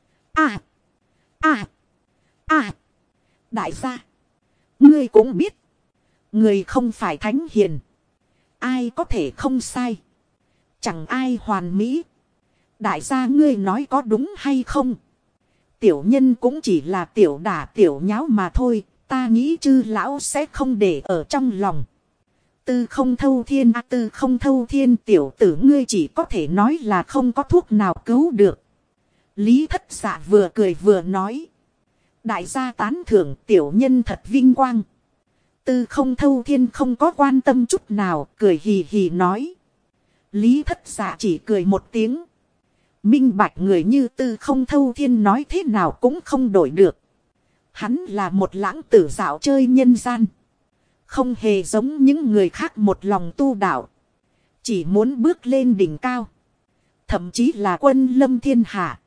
Đại gia. Ngươi cũng biết. Người không phải thánh hiền. Ai có thể không sai. Chẳng ai hoàn mỹ. Đại gia ngươi nói có đúng hay không? Tiểu nhân cũng chỉ là tiểu đả tiểu nháo mà thôi. Ta nghĩ chư lão sẽ không để ở trong lòng. Tư Không Thâu Thiên Tư Không Thâu Thiên tiểu tử ngươi chỉ có thể nói là không có thuốc nào cứu được. Lý Thất Dạ vừa cười vừa nói. Đại gia tán thưởng tiểu nhân thật vinh quang. Tư Không Thâu Thiên không có quan tâm chút nào, cười hì hì nói. Lý Thất Dạ chỉ cười một tiếng. Minh bạch người như Tư Không Thâu Thiên nói thế nào cũng không đổi được. Hắn là một lãng tử dạo chơi nhân gian. Không hề giống những người khác một lòng tu đạo. Chỉ muốn bước lên đỉnh cao. Thậm chí là quân lâm thiên hạ.